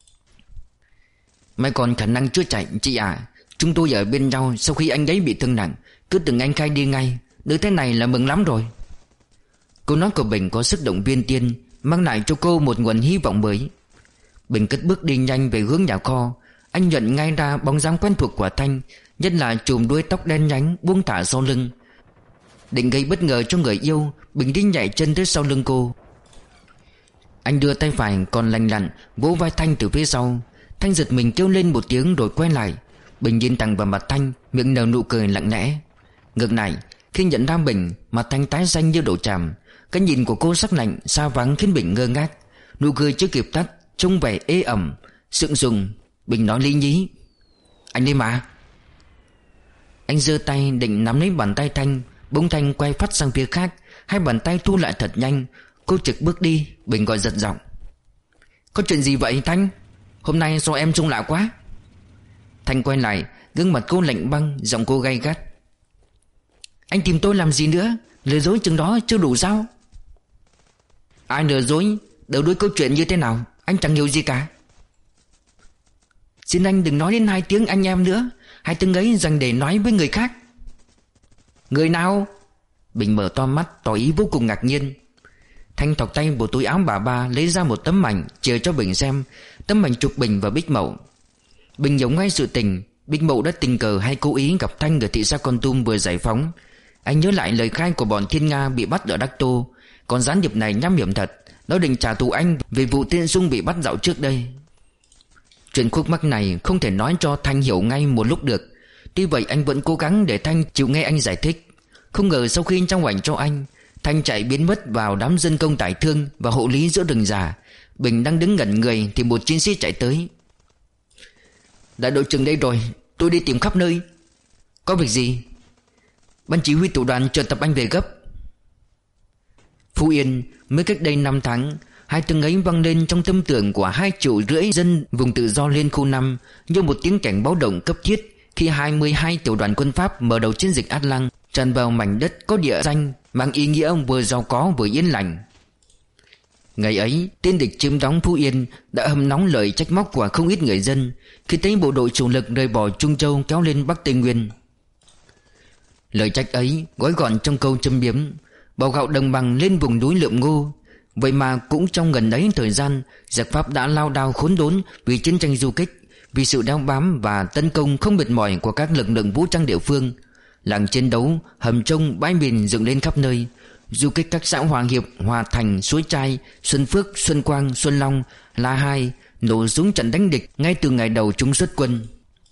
May còn khả năng chữa chạy chị à. Chúng tôi ở bên nhau sau khi anh ấy bị thương nặng. Cứ từng anh Khai đi ngay, được thế này là mừng lắm rồi. Câu nói của Bình có sức động viên Tiên, mang lại cho cô một nguồn hy vọng mới. Bình cất bước đi nhanh về hướng nhà kho. Anh nhận ngay ra bóng dáng quen thuộc của Thanh, nhất là chùm đuôi tóc đen nhánh buông thả sau lưng. Định gây bất ngờ cho người yêu, Bình đi nhảy chân tới sau lưng cô. Anh đưa tay phải còn lành lặn vỗ vai Thanh từ phía sau. Thanh giật mình kêu lên một tiếng rồi quay lại. Bình nhìn thẳng vào mặt Thanh, miệng nở nụ cười lặng lẽ. Ngược lại, khi nhận ra Bình, mặt Thanh tái xanh như đổ tràm. Cái nhìn của cô sắc lạnh xa vắng khiến Bình ngơ ngác. Nụ cười chưa kịp tắt, trông vẻ ê ẩm, sượng sùng. Bình nói lý nhí: "Anh đi mà." Anh giơ tay định nắm lấy bàn tay Thanh, bỗng Thanh quay phát sang phía khác, hai bàn tay thu lại thật nhanh. Cô trực bước đi. Bình gọi giật giọng: "Có chuyện gì vậy Thanh? Hôm nay sao em trông lạ quá?" Thanh quay lại, gương mặt cô lạnh băng, giọng cô gay gắt: "Anh tìm tôi làm gì nữa? Lừa dối chừng đó chưa đủ sao?" "Ai lừa dối? Đầu đuôi câu chuyện như thế nào? Anh chẳng hiểu gì cả." "Xin anh đừng nói đến hai tiếng anh em nữa. Hai tiếng ấy dành để nói với người khác." "Người nào?" Bình mở to mắt tỏ ý vô cùng ngạc nhiên. Thanh thọc tay vào túi áo bà ba, lấy ra một tấm ảnh chia cho Bình xem. Tấm ảnh chụp Bình và Bích Mậu. Bình hiểu ngay sự tình. Bích Mậu đã tình cờ hay cố ý gặp Thanh ở thị xã Kon Tum vừa giải phóng. Anh nhớ lại lời khai của bọn Thiên Nga bị bắt ở Đắc Tô. Còn gián điệp này nham hiểm thật. Nó định trả thù anh vì vụ Tiên Dung bị bắt dạo trước đây. Chuyện khúc mắc này không thể nói cho Thanh hiểu ngay một lúc được. Tuy vậy anh vẫn cố gắng để Thanh chịu nghe anh giải thích. Không ngờ sau khi trong ảnh cho anh, Thanh chạy biến mất vào đám dân công tải thương và hộ lý giữa rừng già. Bình đang đứng ngẩn người thì một chiến sĩ chạy tới: "Đại đội trưởng đây rồi, tôi đi tìm khắp nơi." "Có việc gì?" "Ban chỉ huy tiểu đoàn chờ tập anh về gấp." Phú Yên mới cách đây năm tháng, hai tiếng ấy vang lên trong tâm tưởng của hai triệu rưỡi dân vùng tự do Liên khu năm như một tiếng cảnh báo động cấp thiết khi hai mươi hai tiểu đoàn quân Pháp mở đầu chiến dịch Át Lăng tràn vào mảnh đất có địa danh mang ý nghĩa vừa giàu có vừa yên lành. Ngày ấy, tên địch chiếm đóng Phú Yên đã hâm nóng lời trách móc của không ít người dân khi thấy bộ đội chủ lực rời bỏ Trung Châu kéo lên Bắc Tây Nguyên. Lời trách ấy gói gọn trong câu châm biếm: "Bào gạo đồng bằng lên vùng núi lượm ngô." Vậy mà cũng trong gần đấy thời gian, giặc Pháp đã lao đao khốn đốn vì chiến tranh du kích, vì sự đeo bám và tấn công không mệt mỏi của các lực lượng vũ trang địa phương. Làng chiến đấu, hầm trông, bãi mìn dựng lên khắp nơi. Du kích các xã Hòa Hiệp, Hòa Thành, Suối Trai, Xuân Phước, Xuân Quang, Xuân Long, La Hai nổ súng trận đánh địch ngay từ ngày đầu chúng xuất quân.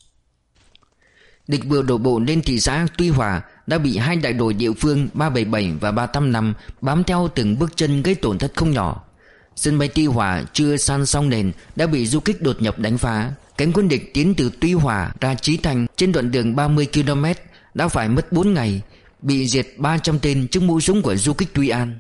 Địch vừa đổ bộ lên thị xã Tuy Hòa đã bị hai đại đội địa phương ba bảy bảy và ba tám năm bám theo từng bước chân gây tổn thất không nhỏ. Sân bay Tuy Hòa chưa san xong nền đã bị du kích đột nhập đánh phá. Cánh quân địch tiến từ Tuy Hòa ra Chí Thành trên đoạn đường ba mươi ki lô mét đã phải mất bốn ngày, bị diệt ba trăm tên trước mũi súng của du kích Tuy An.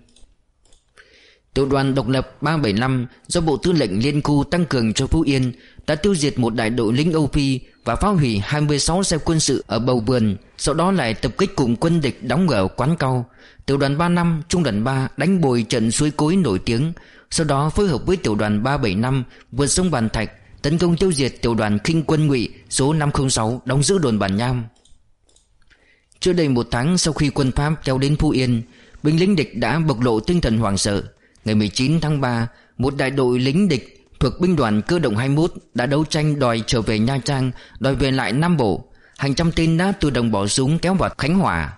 Tiểu đoàn độc lập ba bảy năm do Bộ Tư lệnh Liên khu tăng cường cho Phú Yên đã tiêu diệt một đại đội lính Âu Phi và phá hủy hai mươi sáu xe quân sự ở Bầu Vườn, sau đó lại tập kích cùng quân địch đóng ở Quán Cau. Tiểu đoàn ba năm, trung đoàn ba đánh bồi trận Suối Cối nổi tiếng, sau đó phối hợp với tiểu đoàn ba bảy năm vượt sông Bàn Thạch tấn công tiêu diệt tiểu đoàn khinh quân Ngụy số năm không sáu đóng giữ đồn Bản Nham. Chưa đầy một tháng sau khi quân Pháp kéo đến Phú Yên, binh lính địch đã bộc lộ tinh thần hoảng sợ. Ngày mười chín tháng ba, một đại đội lính địch thuộc binh đoàn cơ động hai mươi mốt đã đấu tranh đòi trở về Nha Trang, đòi về lại Nam Bộ. Hàng trăm tên đã tự động bỏ súng kéo vào Khánh Hòa.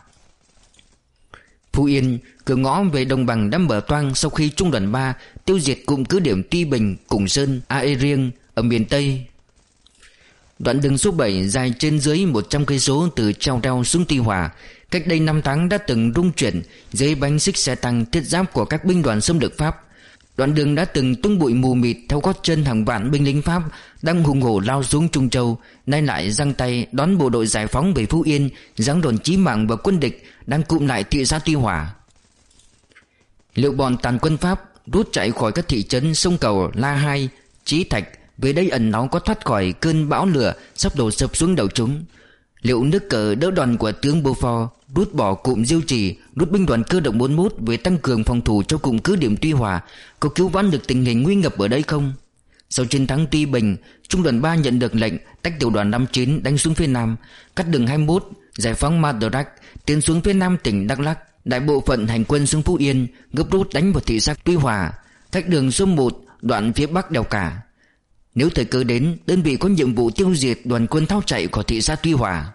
Phú Yên, cửa ngõ về đồng bằng đã mở toang sau khi trung đoàn ba tiêu diệt cụm cứ điểm Tuy Bình, Củng Sơn, A E Riêng ở miền Tây. Đoạn đường số bảy dài trên dưới một trăm cây số từ Treo Reo xuống Tuy Hòa, cách đây năm tháng đã từng rung chuyển dưới bánh xích xe tăng thiết giáp của các binh đoàn xâm lược Pháp. Đoạn đường đã từng tung bụi mù mịt theo gót chân hàng vạn binh lính Pháp đang hùng hổ lao xuống Trung Châu, nay lại giang tay đón bộ đội giải phóng về Phú Yên, giáng đòn chí mạng vào quân địch đang cụm lại thị xã Tuy Hòa. Liệu bọn tàn quân Pháp rút chạy khỏi các thị trấn sông Cầu, La Hai, Chí Thạch về đây ẩn náu có thoát khỏi cơn bão lửa sắp đổ sập xuống đầu chúng? Liệu nước cờ đỡ đòn của tướng Beaufort rút bỏ cụm Diêu Trì, rút binh đoàn cơ động bốn mươi mốt về tăng cường phòng thủ cho cụm cứ điểm Tuy Hòa có cứu vãn được tình hình nguy ngập ở đây không? Sau chiến thắng Tuy Bình, trung đoàn ba nhận được lệnh tách tiểu đoàn năm mươi chín đánh xuống phía Nam, cắt đường hai mươi mốt, giải phóng Madrak, tiến xuống phía Nam tỉnh Đắk Lắk. Đại bộ phận hành quân xuống Phú Yên, gấp rút đánh vào thị xã Tuy Hòa, cách đường số một đoạn phía bắc đèo Cả. Nếu thời cơ đến, đơn vị có nhiệm vụ tiêu diệt đoàn quân tháo chạy khỏi thị xã Tuy Hòa.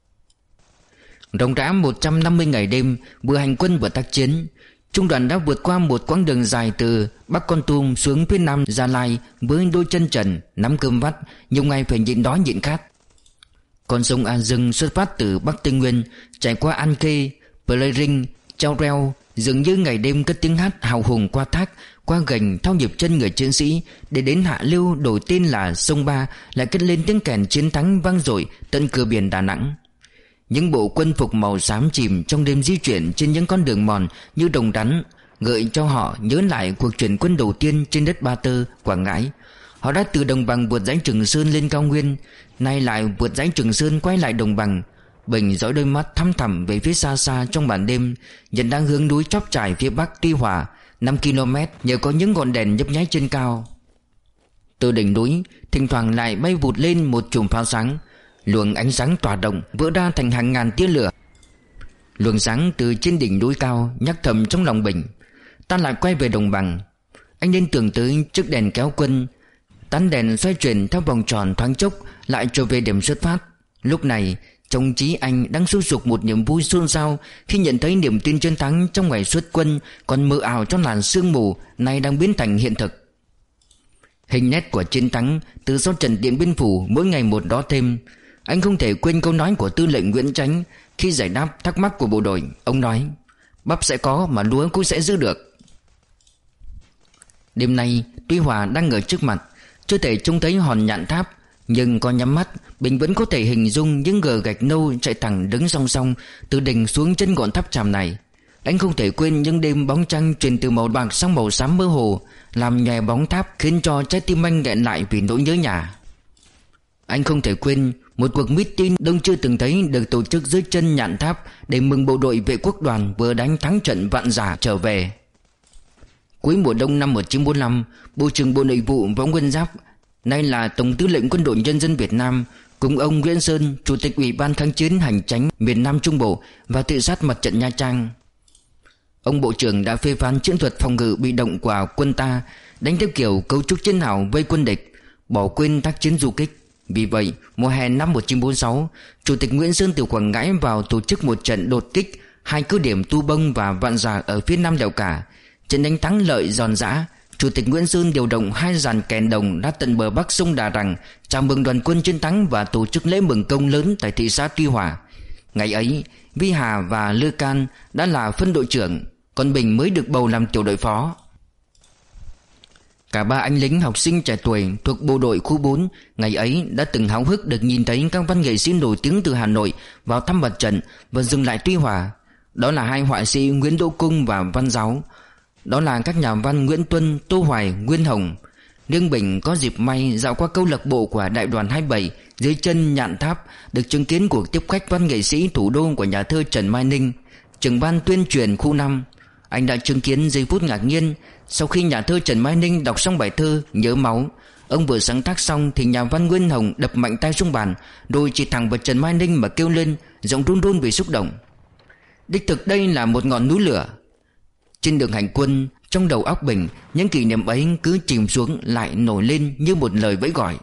Ròng rã một trăm năm mươi ngày đêm vừa hành quân vừa tác chiến, trung đoàn đã vượt qua một quãng đường dài từ Bắc Kon Tum xuống phía Nam Gia Lai với đôi chân trần, nắm cơm vắt, nhiều ngày phải nhịn đói nhịn khát. Con sông A Dưng xuất phát từ Bắc Tây Nguyên, trải qua An Khê, Plering, Treo Reo, Dường như ngày đêm cất tiếng hát hào hùng qua thác, qua gành theo nhịp chân người chiến sĩ, để đến hạ lưu đổi tên là sông Ba lại cất lên tiếng kèn chiến thắng vang dội tận cửa biển Đà Nẵng. Những bộ quân phục màu xám chìm trong đêm di chuyển trên những con đường mòn như đồng đắn, gợi cho họ nhớ lại cuộc chuyển quân đầu tiên trên đất Ba Tơ, Quảng Ngãi. Họ đã từ đồng bằng vượt dãy Trường Sơn lên cao nguyên, nay lại vượt dãy Trường Sơn quay lại đồng bằng. Bình dõi đôi mắt thăm thẳm về phía xa xa trong màn đêm, nhận đang hướng núi Chóp Trải phía bắc Tuy Hòa năm ki lô mét nhờ có những ngọn đèn nhấp nháy trên cao. Từ đỉnh núi thỉnh thoảng lại bay vụt lên một chùm pháo sáng, luồng ánh sáng tỏa động vỡ ra thành hàng ngàn tia lửa. Luồng sáng từ trên đỉnh núi cao nhắc thầm trong lòng Bình. Ta lại quay về đồng bằng. Anh nên tưởng tới chiếc đèn kéo quân, tán đèn xoay chuyển theo vòng tròn thoáng chốc lại trở về điểm xuất phát. Lúc này trong trí anh đang sôi sục một niềm vui xôn xao khi nhận thấy niềm tin chiến thắng trong ngày xuất quân còn mờ ảo trong làn sương mù nay đang biến thành hiện thực. Hình nét của chiến thắng từ sau trận Điện Biên Phủ mỗi ngày một đó thêm. Anh không thể quên câu nói của Tư lệnh Nguyễn Chánh khi giải đáp thắc mắc của bộ đội. Ông nói: bắp sẽ có mà lúa cũng sẽ giữ được. Đêm nay Tuy Hòa đang ở trước mặt, chưa thể trông thấy hòn Nhạn Tháp, nhưng có nhắm mắt Bình vẫn có thể hình dung những gờ gạch nâu chạy thẳng đứng song song từ đỉnh xuống chân ngọn tháp tràm này. Anh không thể quên những đêm bóng trăng chuyển từ màu bạc sang màu xám mơ hồ, làm nhòe bóng tháp khiến cho trái tim anh nghẹn lại vì nỗi nhớ nhà. Anh không thể quên một cuộc meeting đông chưa từng thấy được tổ chức dưới chân Nhạn Tháp để mừng bộ đội vệ quốc đoàn vừa đánh thắng trận Vạn Giả trở về. Cuối mùa đông năm một nghìn chín trăm bốn mươi lăm, Bộ trưởng Bộ Nội vụ Võ Nguyên Giáp, nay là Tổng tư lệnh Quân đội Nhân dân Việt Nam, cùng ông Nguyễn Sơn, Chủ tịch Ủy ban kháng chiến hành chánh miền Nam Trung Bộ và thị sát mặt trận Nha Trang. Ông Bộ trưởng đã phê phán chiến thuật phòng ngự bị động của quân ta, đánh theo kiểu cấu trúc chiến hào vây quân địch, bỏ quên tác chiến du kích. Vì vậy, mùa hè năm một nghìn chín trăm bốn mươi sáu, Chủ tịch Nguyễn Sơn từ Quảng Ngãi vào tổ chức một trận đột kích hai cứ điểm Tu Bông và Vạn Giả ở phía nam đèo Cả. Trận đánh thắng lợi giòn giã. Chủ tịch Nguyễn Sơn điều động hai dàn kèn đồng ra tận bờ bắc sông Đà Răng chào mừng đoàn quân chiến thắng và tổ chức lễ mừng công lớn tại thị xã Tuy Hòa. Ngày ấy, Vi Hà và Lư Can đã là phân đội trưởng, còn Bình mới được bầu làm tiểu đội phó. Cả ba anh lính học sinh trẻ tuổi thuộc bộ đội khu bốn ngày ấy đã từng háo hức được nhìn thấy các văn nghệ sĩ nổi tiếng từ Hà Nội vào thăm mặt trận và dừng lại Tuy Hòa. Đó là hai họa sĩ Nguyễn Đỗ Cung và Văn Giáo. Đó là các nhà văn Nguyễn Tuân, Tô Hoài, Nguyên Hồng. Riêng Bình có dịp may dạo qua câu lạc bộ của đại đoàn hai mươi bảy dưới chân Nhạn Tháp, được chứng kiến cuộc tiếp khách văn nghệ sĩ thủ đô của nhà thơ Trần Mai Ninh, trưởng ban tuyên truyền khu năm. Anh đã chứng kiến giây phút ngạc nhiên sau khi nhà thơ Trần Mai Ninh đọc xong bài thơ Nhớ Máu. Ông vừa sáng tác xong thì nhà văn Nguyên Hồng đập mạnh tay xuống bàn, rồi chỉ thẳng vào Trần Mai Ninh mà kêu lên, giọng run run vì xúc động: đích thực đây là một ngọn núi lửa. Trên đường hành quân, trong đầu óc Bình, những kỷ niệm ấy cứ chìm xuống lại nổi lên như một lời vẫy gọi.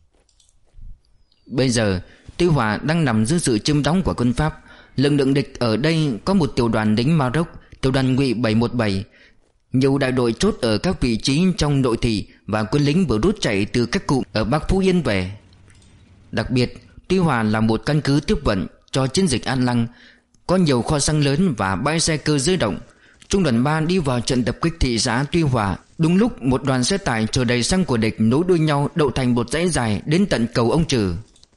Bây giờ Tuy Hòa đang nằm dưới sự chiếm đóng của quân Pháp. Lực lượng địch ở đây có một tiểu đoàn lính Maroc, tiểu đoàn ngụy bảy một bảy, nhiều đại đội chốt ở các vị trí trong nội thị và quân lính vừa rút chạy từ các cụm ở Bắc Phú Yên về. Đặc biệt, Tuy Hòa là một căn cứ tiếp vận cho chiến dịch An Lăng, có nhiều kho xăng lớn và bãi xe cơ giới động. Trung đoàn ba đi vào trận tập kích thị xã Tuy Hòa đúng lúc một đoàn xe tải chở đầy xăng của địch nối đuôi nhau đậu thành một dãy dài đến tận cầu Ông Trừ.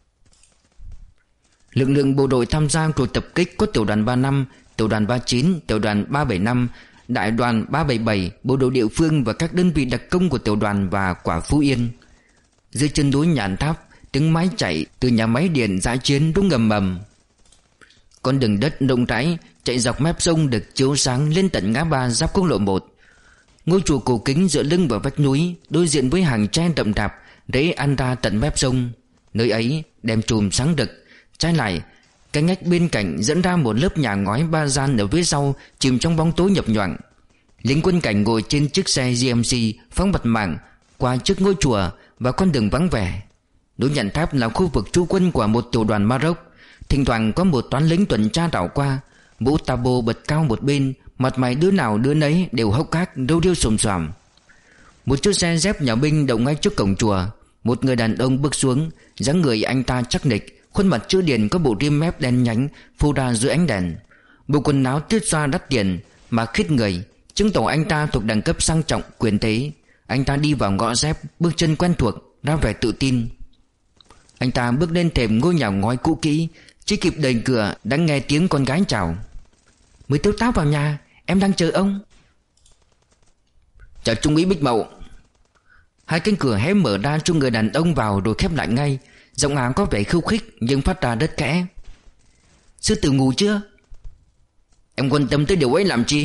Lực lượng bộ đội tham gia cuộc tập kích có tiểu đoàn ba mươi lăm, tiểu đoàn ba mươi chín, tiểu đoàn ba trăm bảy mươi lăm, đại đoàn ba trăm bảy mươi bảy, bộ đội địa phương và các đơn vị đặc công của tiểu đoàn và quả Phú Yên. Dưới chân núi Nhạn Tháp, tiếng máy chạy từ nhà máy điện dã chiến rung ngầm mầm. Con đường đất rộng rãi chạy dọc mép sông được chiếu sáng lên tận ngã ba giáp quốc lộ một. Ngôi chùa cổ kính dựa lưng vào vách núi, đối diện với hàng tre đậm đạp rễ ăn ra tận mép sông. Nơi ấy đèn chùm sáng rực. Trái lại, cái ngách bên cạnh dẫn ra một lớp nhà ngói ba gian ở phía sau chìm trong bóng tối nhập nhoạng. Lính quân cảnh ngồi trên chiếc xe giê em xê phóng bật mạng qua trước ngôi chùa và con đường vắng vẻ. Núi Nhạn Tháp là khu vực trú quân của một tiểu đoàn Maroc. Thỉnh thoảng có một toán lính tuần tra đảo qua, mũ tabo bật cao một bên, mặt mày đứa nào đứa nấy đều hốc hác, râu ria xồm xoàm. Một chiếc xe dép nhà binh đậu ngay trước cổng chùa. Một người đàn ông bước xuống, dáng người anh ta chắc nịch, khuôn mặt chữ điền có bộ rim mép đen nhánh phô ra dưới ánh đèn. Bộ quần áo tiết ra đắt tiền, mà khít người, chứng tỏ anh ta thuộc đẳng cấp sang trọng quyền thế. Anh ta đi vào ngõ dép, bước chân quen thuộc, ra vẻ tự tin. Anh ta bước lên thềm ngôi nhà ngói cũ kỹ, chỉ kịp đẩy cửa đã nghe tiếng con gái chào. Mời Tiêu tá vào nhà, em đang chờ ông. Chào Trung úy Bích Mậu. Hai cánh cửa hé mở ra cho người đàn ông vào rồi khép lại ngay. Giọng ả có vẻ khiêu khích nhưng phát ra rất khẽ. Sư tử ngủ chưa? Em quan tâm tới điều ấy làm chi?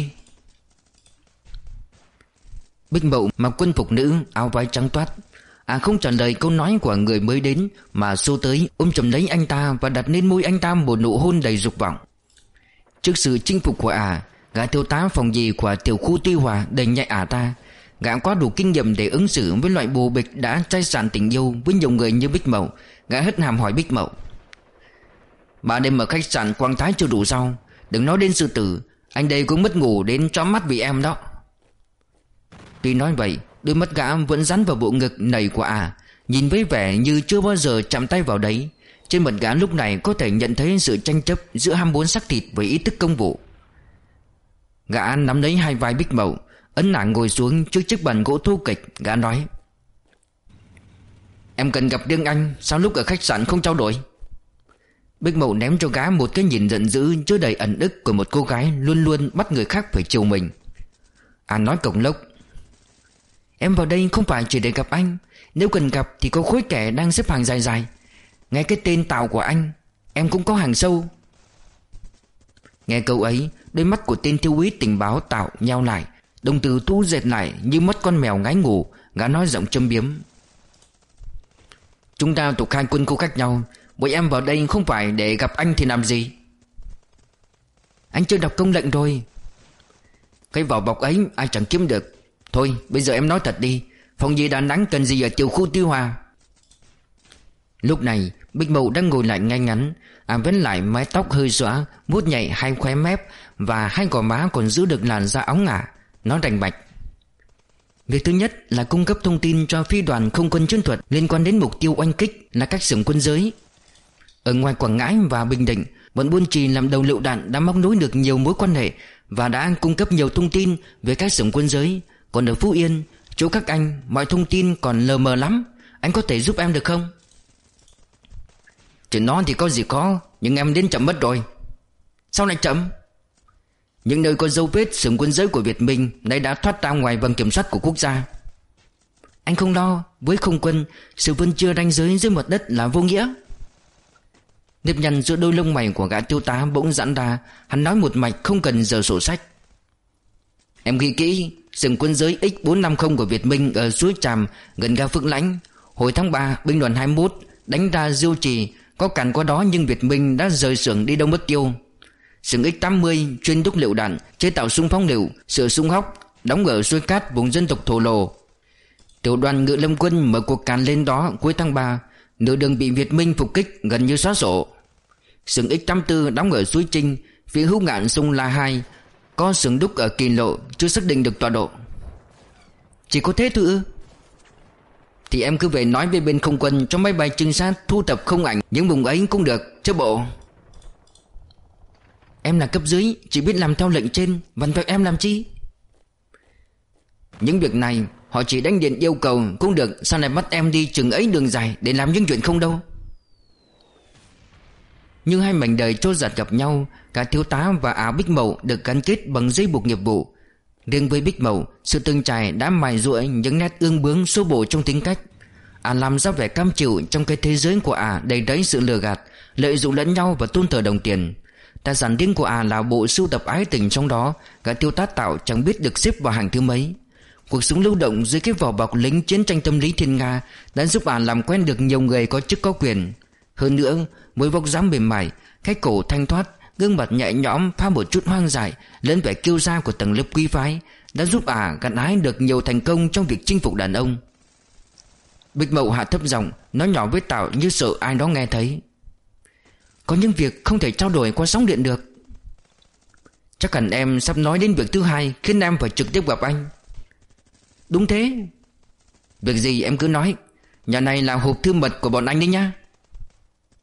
Bích Mậu mặc quân phục nữ, áo vai trắng toát. À không trả lời câu nói của người mới đến, mà xô tới ôm chầm lấy anh ta và đặt lên môi anh ta một nụ hôn đầy dục vọng. Trước sự chinh phục của ả, gã thiếu tá phòng nhì của tiểu khu Tuy Hòa đẩy nhẹ ả ta. Gã quá đủ kinh nghiệm để ứng xử với loại bồ bịch đã chai sạn tình yêu với nhiều người như Bích Mậu. Gã hất hàm hỏi Bích Mậu: Bà đêm ở khách sạn Quang Thái chưa đủ sao? Đừng nói đến sư tử, anh đây cũng mất ngủ đến chó mắt vì em đó. Tuy nói vậy, đôi mắt gã vẫn dán vào bộ ngực nảy của ả, nhìn với vẻ như chưa bao giờ chạm tay vào đấy. Trên mặt gã lúc này có thể nhận thấy sự tranh chấp giữa ham muốn xác thịt với ý thức công vụ. Gã nắm lấy hai vai Bích Mậu, ấn nàng ngồi xuống trước chiếc bàn gỗ thô kịch. Gã nói: Em cần gặp riêng anh, sao lúc ở khách sạn không trao đổi? Bích Mậu ném cho gã một cái nhìn giận dữ chứa đầy ẩn ức của một cô gái luôn luôn bắt người khác phải chiều mình. À nói cổng lốc: Em vào đây không phải chỉ để gặp anh. Nếu cần gặp thì có khối kẻ đang xếp hàng dài dài. Nghe cái tên Tạo của anh, em cũng có hàng sâu. Nghe câu ấy, đôi mắt của tên thiếu úy tình báo Tạo nheo lại, đồng tử thu dệt lại như mắt con mèo ngái ngủ. Gã nói giọng châm biếm: Chúng ta thuộc hai quân khu khác nhau, bọn em vào đây không phải để gặp anh thì làm gì? Anh chưa đọc công lệnh rồi. Cái vỏ bọc ấy ai chẳng kiếm được. Thôi bây giờ em nói thật đi, phòng gì Đà Nẵng cần gì ở tiểu khu Tuy Hòa? Lúc này Bích Mậu đang ngồi lại ngay ngắn, à vẫn lại mái tóc hơi xõa, vuốt nhạy hai khóe mép và hai gò má còn giữ được làn da óng ả. Nó rành mạch: Việc thứ nhất là cung cấp thông tin cho phi đoàn không quân chiến thuật liên quan đến mục tiêu oanh kích là các xưởng quân giới. Ở ngoài Quảng Ngãi và Bình Định, bọn buôn trì làm đầu lựu đạn đã móc nối được nhiều mối quan hệ và đã cung cấp nhiều thông tin về các xưởng quân giới. Còn ở Phú Yên, chỗ các anh, mọi thông tin còn lờ mờ lắm. Anh có thể giúp em được không? Chuyện đó thì có gì khó, nhưng em đến chậm mất rồi. Sao lại chậm? Những nơi có dấu vết xưởng quân giới của Việt Minh nay đã thoát ra ngoài vòng kiểm soát của quốc gia. Anh không lo, với không quân, sự phân chia ranh giới dưới mặt đất là vô nghĩa. Nếp nhăn giữa đôi lông mày của gã thiếu tá bỗng giãn ra. Hắn nói một mạch không cần giờ sổ sách: Em ghi kỹ, xưởng quân giới X bốn năm không của Việt Minh ở suối Tràm gần ga Phượng Lãnh. Hồi tháng ba, binh đoàn hai mươi mốt đánh ra Diêu Trì, có cản qua đó nhưng Việt Minh đã rời xưởng đi đâu mất tiêu. Xưởng X tám mươi chuyên đúc lựu đạn, chế tạo súng phóng lựu, sửa súng hóc, đóng ở suối Cát vùng dân tộc Thổ Lồ. Tiểu đoàn Ngự Lâm quân mở cuộc càn lên đó cuối tháng ba, nửa đường bị Việt Minh phục kích gần như xóa sổ. Xưởng X tám mươi tư đóng ở suối Trinh, phía hữu ngạn sông La Hai. Có xưởng đúc ở Kỳ Lộ, chưa xác định được tọa độ. Chỉ có thế thôi ư? Thì em cứ về nói với bên không quân cho máy bay trinh sát thu thập không ảnh những vùng ấy cũng được chứ bộ. Em là cấp dưới, chỉ biết làm theo lệnh trên, vằn vẹo em làm chi? Những việc này họ chỉ đánh điện yêu cầu cũng được, sao lại bắt em đi chừng ấy đường dài để làm những chuyện không đâu. Như hai mảnh đời trôi giạt gặp nhau, cả thiếu tá và áo Bích Mậu được gắn kết bằng dây buộc nghiệp vụ. Riêng với Bích Mậu, sự từng trải đã mài ruộng những nét ương bướng xô bồ trong tính cách. Ả làm ra vẻ cam chịu trong cái thế giới của Ả đầy rẫy sự lừa gạt, lợi dụng lẫn nhau và tôn thờ đồng tiền. Tài sản riêng của Ả là bộ sưu tập ái tình, trong đó gã thiếu tá Tạo chẳng biết được xếp vào hàng thứ mấy. Cuộc sống lưu động dưới cái vỏ bọc lính chiến tranh tâm lý thiên nga đã giúp Ả làm quen được nhiều người có chức có quyền. Hơn nữa, với vóc dáng mềm mại, cái cổ thanh thoát, gương mặt nhẹ nhõm pha một chút hoang dại lẫn vẻ kiêu sa của tầng lớp quý phái đã giúp Ả gặt hái được nhiều thành công trong việc chinh phục đàn ông. Bích Mậu hạ thấp giọng nói nhỏ với Tạo như sợ ai đó nghe thấy: Có những việc không thể trao đổi qua sóng điện được. Chắc hẳn em sắp nói đến việc thứ hai khiến em phải trực tiếp gặp anh. Đúng thế. Việc gì em cứ nói. Nhà này là hộp thư mật của bọn anh đấy nhá.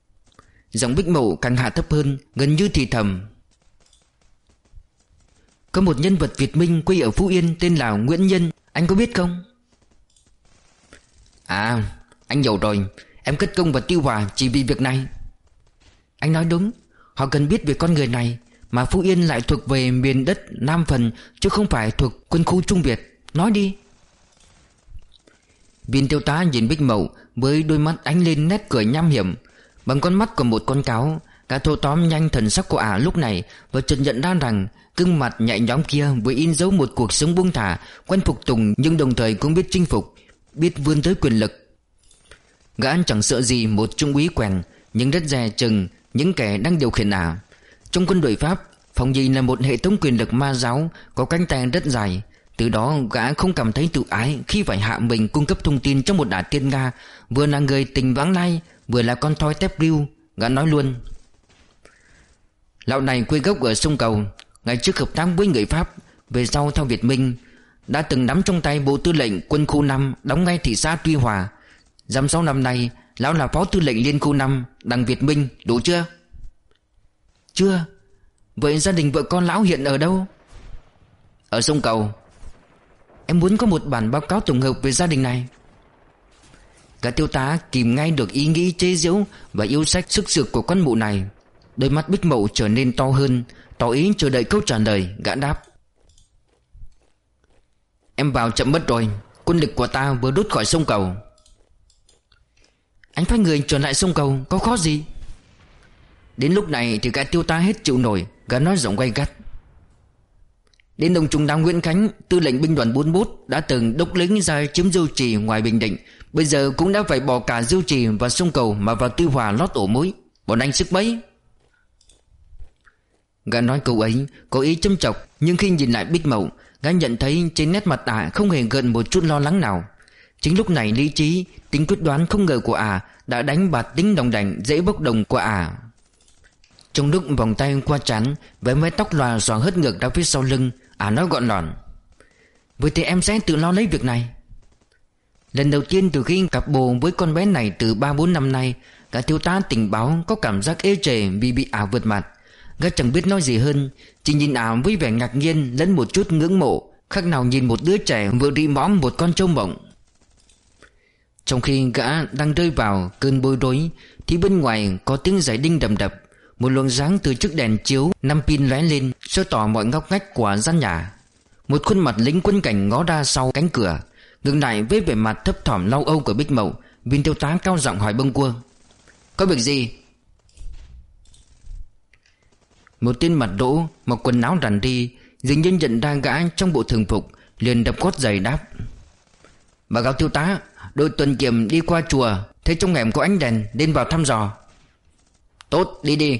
Giọng Bích Mậu càng hạ thấp hơn, gần như thì thầm: Có một nhân vật Việt Minh quê ở Phú Yên tên là Nguyễn Nhân, anh có biết không? À, anh hiểu rồi. Em cất công vào Tiêu Hòa chỉ vì việc này. Anh nói đúng. Họ cần biết về con người này. Mà Phú Yên lại thuộc về miền đất Nam Phần, chứ không phải thuộc quân khu Trung Việt. Nói đi. Viên thiếu tá nhìn Bích Mậu với đôi mắt ánh lên nét cười nham hiểm. Bằng con mắt của một con cáo, gã thâu tóm nhanh thần sắc của ả lúc này và chợt nhận ra rằng gương mặt nhạy nhõm kia vừa in dấu một cuộc sống buông thả, quen phục tùng nhưng đồng thời cũng biết chinh phục, biết vươn tới quyền lực. Gã chẳng sợ gì một trung úy quèn, nhưng rất dè chừng những kẻ đang điều khiển ả. Trong quân đội Pháp, phòng nhì là một hệ thống quyền lực ma giáo có cánh tay rất dài. Từ đó gã không cảm thấy tự ái khi phải hạ mình cung cấp thông tin cho một đả tiên Nga, vừa là người tình vãng lai, vừa là con thoi tép riu. Gã nói luôn: lão này quê gốc ở sông Cầu, ngày trước hợp tác với người Pháp, về sau theo Việt Minh, đã từng nắm trong tay bộ tư lệnh quân khu năm đóng ngay thị xã Tuy Hòa. Dăm sáu năm nay lão là phó tư lệnh liên khu năm đặng Việt Minh. Đủ chưa? Chưa. Vậy gia đình vợ con lão hiện ở đâu? Ở sông Cầu. Em muốn có một bản báo cáo tổng hợp về gia đình này. Cả thiếu tá kìm ngay được ý nghĩ chế giễu và yêu sách sức sược của con mụ này. Đôi mắt Bích Mậu trở nên to hơn, tỏ ý chờ đợi câu trả lời. Gã đáp: em vào chậm mất rồi. Quân lực của ta vừa rút khỏi sông Cầu. Anh phái người trở lại sông Cầu có khó gì? Đến lúc này thì gã tiêu tá hết chịu nổi. Gã nói giọng gay gắt: đến đồng trung tá Nguyễn Khánh, tư lệnh binh đoàn bốn mươi mốt, đã từng đốc lính ra chiếm Diêu Trì ngoài Bình Định, bây giờ cũng đã phải bỏ cả Diêu Trì và sông Cầu mà vào Tuy Hòa lót ổ mối. Bọn anh sức mấy? Gã nói câu ấy có ý châm chọc, nhưng khi nhìn lại Bích Mậu, gã nhận thấy trên nét mặt ả không hề gợn một chút lo lắng nào. Chính lúc này lý trí, tính quyết đoán không ngờ của ả đã đánh bạt tính đồng đành dễ bốc đồng của ả. Trong lúc vòng tay qua trán, với mái tóc lòa xòa hất ngược ra phía sau lưng, ả nói gọn lỏn: vậy thì em sẽ tự lo lấy việc này. Lần đầu tiên từ khi cặp bồ với con bé này từ ba bốn năm nay, cả thiếu tá tình báo có cảm giác ê chề vì bị ả vượt mặt. Gã chẳng biết nói gì hơn, chỉ nhìn ả với vẻ ngạc nhiên lẫn một chút ngưỡng mộ, khác nào nhìn một đứa trẻ vừa đi mõm một con trâu mộng. Trong khi gã đang rơi vào cơn bối rối thì bên ngoài có tiếng giày đinh đầm đập. Một luồng sáng từ chiếc đèn chiếu năm pin lóe lên, soi tỏ mọi ngóc ngách của gian nhà. Một khuôn mặt lính quân cảnh ngó ra sau cánh cửa. Ngừng lại với vẻ mặt thấp thỏm lo âu của Bích Mậu, viên thiếu tá cao giọng hỏi bâng quơ: có việc gì? Một tên mặt đỗ mặc quần áo rằn ri, dường như nhận ra gã trong bộ thường phục, liền đập gót giày đáp: báo cáo thiếu tá, đội tuần kiểm đi qua chùa, thấy trong hẻm có ánh đèn nên vào thăm dò. Tốt, đi đi.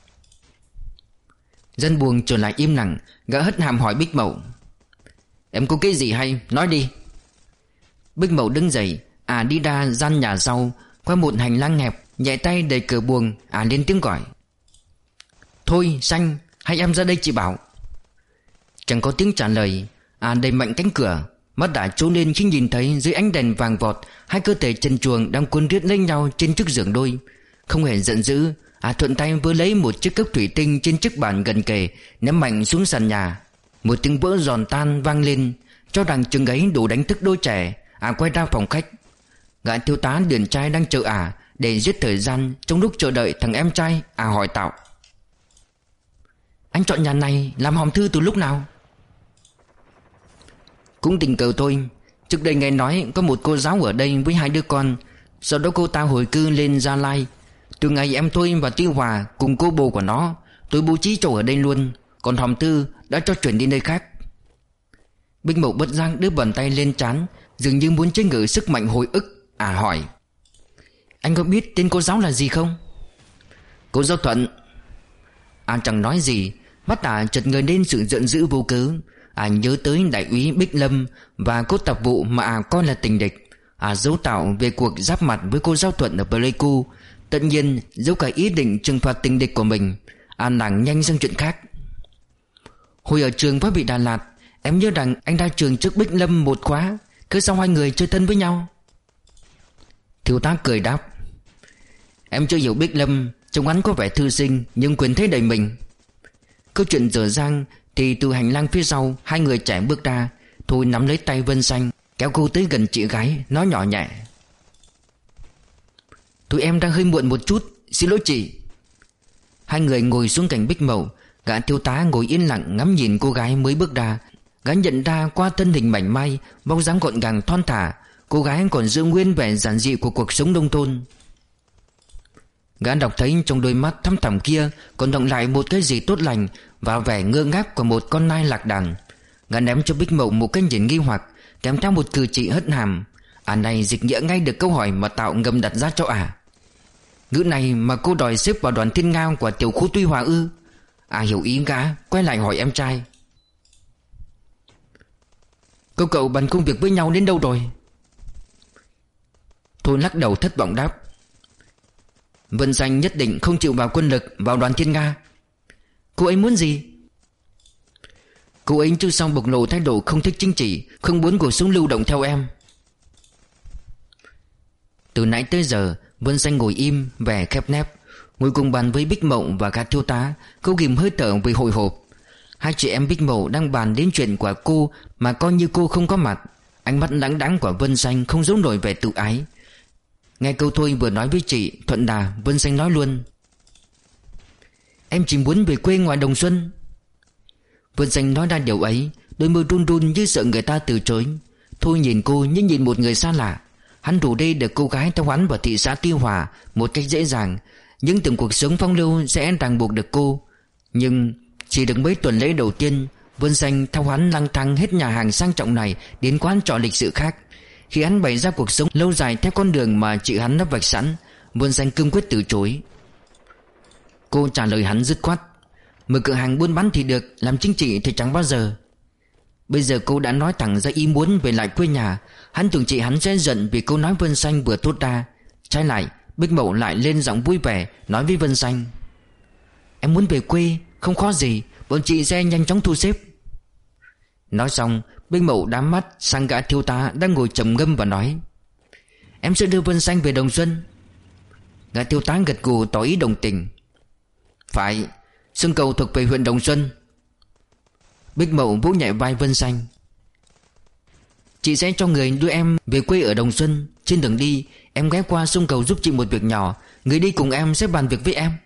Dân buồng trở lại im lặng. Gã hất hàm hỏi Bích Mậu: em có cái gì hay, nói đi. Bích Mậu đứng dậy, à đi ra gian nhà sau, qua một hành lang hẹp, nhẹ tay đẩy cửa buồng, à lên tiếng gọi: thôi Xanh, hai em ra đây chị bảo. Chẳng có tiếng trả lời. À đẩy mạnh cánh cửa, mắt đã trố lên khi nhìn thấy dưới ánh đèn vàng vọt hai cơ thể trần truồng đang cuốn riết lấy nhau trên chiếc giường đôi. Không hề giận dữ, à thuận tay vừa lấy một chiếc cốc thủy tinh trên chiếc bàn gần kề, ném mạnh xuống sàn nhà. Một tiếng vỡ giòn tan vang lên, cho rằng chừng ấy đủ đánh thức đôi trẻ. À quay ra phòng khách. Gã thiếu tá điển trai đang chờ à để giết thời gian. Trong lúc chờ đợi thằng em trai, à hỏi Tạo: anh chọn nhà này làm hòm thư từ lúc nào? Cũng tình cờ thôi. Trước đây nghe nói có một cô giáo ở đây với hai đứa con. Sau đó cô ta hồi cư lên Gia Lai. Từ ngày em tôi vào Tuy Hòa cùng cô bồ của nó, tôi bố trí chỗ ở đây luôn. Còn hòm thư đã cho chuyển đi nơi khác. Bích Mậu bất giác đưa bàn tay lên trán, dường như muốn chế ngự sức mạnh hồi ức. À hỏi: anh có biết tên cô giáo là gì không? Cô giáo Thuận. À chẳng nói gì. Mắt à chợt ngời lên sự giận dữ vô cớ. À nhớ tới đại úy Bích Lâm và cô tạp vụ mà à coi là tình địch. À dấu Tạo về cuộc giáp mặt với cô giáo Thuận ở Pleiku. Tất nhiên dấu cả ý định trừng phạt tình địch của mình. À nàng nhanh sang chuyện khác. Hồi ở trường Pháp bị Đà Lạt, em nhớ rằng anh ra trường trước Bích Lâm một khóa. Cứ sao hai người chơi thân với nhau? Thiếu tá cười đáp: em chưa hiểu Bích Lâm. Trông hắn có vẻ thư sinh nhưng quyền thế đầy mình. Câu chuyện dở dang thì từ hành lang phía sau hai người trẻ bước ra. Tôi nắm lấy tay Vân Xanh, kéo cô tới gần chị gái, nói nhỏ nhẹ: "Tụi em đang hơi muộn một chút, xin lỗi chị." Hai người ngồi xuống cạnh Bích Mậu. Gã thiếu tá ngồi yên lặng ngắm nhìn cô gái mới bước ra. Gã nhận ra qua thân hình mảnh mai, bóng dáng gọn gàng thon thả, cô gái còn giữ nguyên vẻ giản dị của cuộc sống nông thôn. Gã đọc thấy trong đôi mắt thăm thẳm kia còn động lại một cái gì tốt lành và vẻ ngơ ngác của một con nai lạc đàn. Gã ném cho Bích Mậu một cái nhìn nghi hoặc, kèm theo một cử chỉ hất hàm. À này dịch nghĩa ngay được câu hỏi mà Tạo ngầm đặt ra cho à. Ngữ này mà cô đòi xếp vào đoàn thiên nga của tiểu khu Tuy Hòa ư? À hiểu ý gã, quay lại hỏi em trai: "Cậu cậu bàn công việc với nhau đến đâu rồi?" Thôi lắc đầu thất vọng đáp: "Vân Xanh nhất định không chịu vào quân lực, vào đoàn thiên nga." "Cô ấy muốn gì?" "Cô ấy chưa xong bộc lộ thái độ không thích chính trị, không muốn cuộc sống lưu động theo em." Từ nãy tới giờ Vân Xanh ngồi im, vẻ khép nép, ngồi cùng bàn với Bích Mậu và gã thiếu tá. Cô ghim hơi thở vì hồi hộp. Hai chị em Bích Mậu đang bàn đến chuyện của cô mà coi như cô không có mặt. Ánh mắt đáng đáng của Vân Xanh không giấu nổi vẻ tự ái. Nghe câu Thôi vừa nói với chị thuận đà, Vân Xanh nói luôn: "Em chỉ muốn về quê ngoài Đồng Xuân." Vân Xanh nói ra điều ấy, đôi môi run run như sợ người ta từ chối. Thôi nhìn cô như nhìn một người xa lạ. Hắn rủ đi được cô gái theo hắn vào thị xã Tuy Hòa một cách dễ dàng, nhưng từng cuộc sống phong lưu sẽ ràng buộc được cô. Nhưng chỉ được mấy tuần lễ đầu tiên, Vân Xanh theo hắn lang thang hết nhà hàng sang trọng này đến quán trọ lịch sự khác. Khi hắn bày ra cuộc sống lâu dài theo con đường mà chị hắn đã vạch sẵn, Vân Xanh cương quyết từ chối. Cô trả lời hắn dứt khoát: "Mở cửa hàng buôn bán thì được, làm chính trị thì chẳng bao giờ." Bây giờ cô đã nói thẳng ra ý muốn về lại quê nhà. Hắn tưởng chị hắn sẽ giận vì câu nói Vân Xanh vừa thốt ra. Trái lại, Bích Mậu lại lên giọng vui vẻ nói với Vân Xanh: "Em muốn về quê, không khó gì, bọn chị sẽ nhanh chóng thu xếp." Nói xong, Bích Mậu đám mắt sang gã thiếu tá đang ngồi trầm ngâm và nói: "Em sẽ đưa Vân Xanh về Đồng Xuân." Gã thiếu tá gật gù tỏ ý đồng tình: "Phải, Sông Cầu thuộc về huyện Đồng Xuân." Bích Mậu vỗ nhẹ vai Vân Xanh: "Chị sẽ cho người đưa em về quê ở Đồng Xuân. Trên đường đi em ghé qua Sông Cầu giúp chị một việc nhỏ, người đi cùng em sẽ bàn việc với em."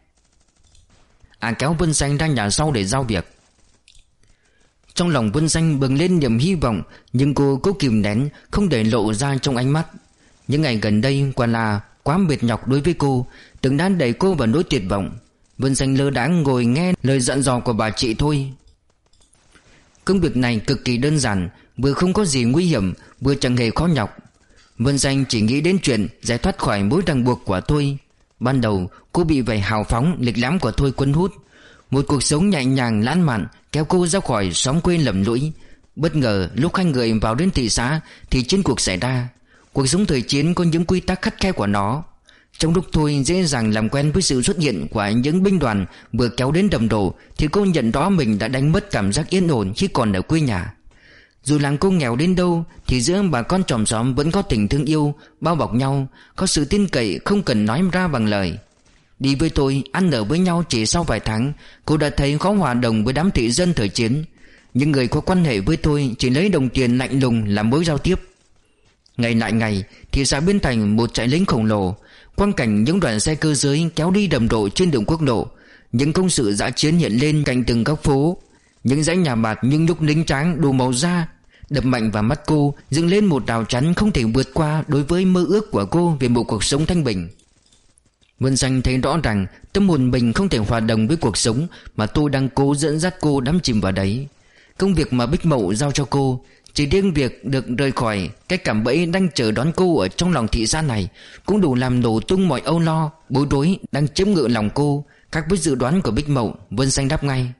À kéo Vân Xanh ra nhà sau để giao việc. Trong lòng Vân Xanh bừng lên niềm hy vọng, nhưng cô cố kìm nén không để lộ ra trong ánh mắt. Những ngày gần đây quả là quá mệt nhọc đối với cô, từng đã đẩy cô vào nỗi tuyệt vọng. Vân Xanh lơ đãng ngồi nghe lời dặn dò của bà chị Thôi. Công việc này cực kỳ đơn giản, vừa không có gì nguy hiểm, vừa chẳng hề khó nhọc. Vân Xanh chỉ nghĩ đến chuyện giải thoát khỏi mối ràng buộc của Thôi. Ban đầu cô bị vẻ hào phóng lịch lãm của Thôi cuốn hút. Một cuộc sống nhẹ nhàng lãng mạn kéo cô ra khỏi xóm quê lầm lũi. Bất ngờ lúc hai người vào đến thị xã thì chiến cuộc xảy ra. Cuộc sống thời chiến có những quy tắc khắt khe của nó. Trong lúc Thôi dễ dàng làm quen với sự xuất hiện của những binh đoàn vừa kéo đến đầm đổ, thì cô nhận rõ mình đã đánh mất cảm giác yên ổn khi còn ở quê nhà. Dù làng cô nghèo đến đâu thì giữa bà con chòm xóm vẫn có tình thương yêu, bao bọc nhau, có sự tin cậy không cần nói ra bằng lời. Đi với tôi, ăn ở với nhau chỉ sau vài tháng, cô đã thấy khó hòa đồng với đám thị dân thời chiến. Những người có quan hệ với tôi chỉ lấy đồng tiền lạnh lùng làm mối giao tiếp. Ngày lại ngày, thị xã biến thành một trại lính khổng lồ. Quang cảnh những đoàn xe cơ giới kéo đi đầm độ trên đường quốc lộ, những công sự dã chiến hiện lên cạnh từng góc phố, những dãy nhà bạt nhưng nhúc nính tráng đủ màu da đập mạnh vào mắt cô, dựng lên một rào chắn không thể vượt qua đối với mơ ước của cô về một cuộc sống thanh bình. Vân Xanh thấy rõ rằng tâm hồn mình không thể hòa đồng với cuộc sống mà tôi đang cố dẫn dắt cô đắm chìm vào đấy. Công việc mà Bích Mậu giao cho cô, chỉ riêng việc được rời khỏi cái cạm bẫy đang chờ đón cô ở trong lòng thị xã này cũng đủ làm nổ tung mọi âu lo, bối rối đang chiếm ngự lòng cô. Khác với dự đoán của Bích Mậu, Vân Xanh đáp ngay: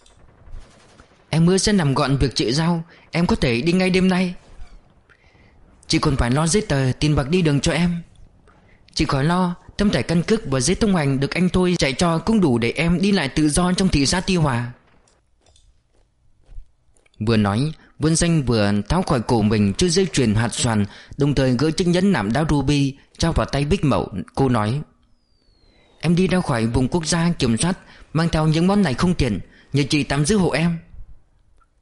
"Em hứa sẽ làm gọn việc chị giao, em có thể đi ngay đêm nay." "Chị còn phải lo giấy tờ, tiền bạc đi đường cho em." "Chị khỏi lo, tấm thẻ căn cước và giấy thông hành được anh Thôi chạy cho cũng đủ để em đi lại tự do trong thị xã Tuy Hòa." Vừa nói, Vân Xanh vừa tháo khỏi cổ mình chiếc dây chuyền hạt xoàn, đồng thời gỡ chiếc nhẫn nạm đá ruby trao vào tay Bích Mậu. Cô nói: "Em đi ra khỏi vùng quốc gia kiểm soát, mang theo những món này không tiện, nhờ chị tạm giữ hộ em."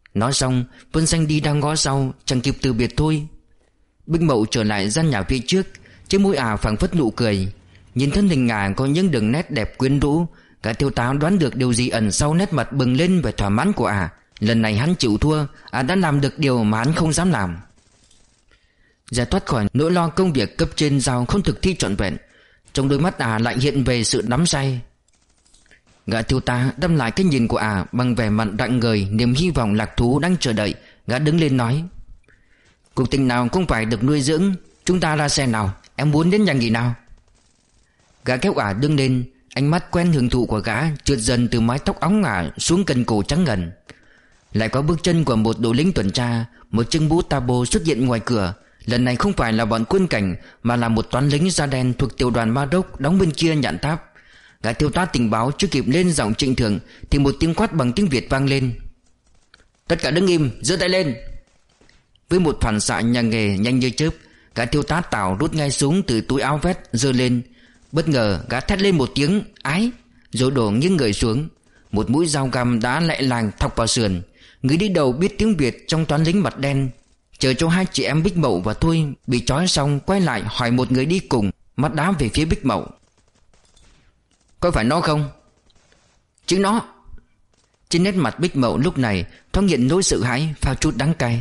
Nói xong Vân Xanh đi đang ngó sau, chẳng kịp từ biệt thôi. Bích Mậu trở lại gian nhà phía trước, trên môi ả phảng phất nụ cười. Nhìn thân hình ả có những đường nét đẹp quyến rũ, cả thiếu tá đoán được điều gì ẩn sau nét mặt bừng lên vẻ thỏa mãn của ả. Lần này hắn chịu thua, ả đã làm được điều mà hắn không dám làm. Giải thoát khỏi nỗi lo công việc cấp trên giao không thực thi trọn vẹn, trong đôi mắt ả lại hiện về sự đắm say. Gã thiếu tá đâm lại cái nhìn của ả bằng vẻ mặt rạng ngời, niềm hy vọng lạc thú đang chờ đợi. Gã đứng lên nói: Cuộc tình nào cũng phải được nuôi dưỡng, chúng ta ra xe nào, em muốn đến nhà nghỉ nào. Gã kéo ả đứng lên, ánh mắt quen hưởng thụ của gã trượt dần từ mái tóc óng ả xuống cần cổ trắng ngần. Lại có bước chân của một đội lính tuần tra, một chiếc mũ tabo xuất hiện ngoài cửa. Lần này không phải là bọn quân cảnh, mà là một toán lính da đen thuộc tiểu đoàn Maroc đóng bên kia nhạn tháp. Gã thiếu tá tình báo chưa kịp lên giọng trịnh thường thì một tiếng quát bằng tiếng Việt vang lên: Tất cả đứng im, giơ tay lên. Với một phản xạ nhà nghề nhanh như chớp, gã thiếu tá Tào rút ngay súng từ túi áo vest giơ lên. Bất ngờ gã thét lên một tiếng ái, rồi đổ nghiêng người xuống. Một mũi dao găm đã lẹ làng thọc vào sườn. Người đi đầu biết tiếng Việt trong toán lính mặt đen, chờ cho hai chị em Bích Mậu và tôi bị trói xong quay lại hỏi một người đi cùng, mắt đá về phía Bích Mậu: Có phải nó không? Chứ nó. Trên nét mặt Bích Mậu lúc này thoáng hiện nỗi sợ hãi pha chút đắng cay.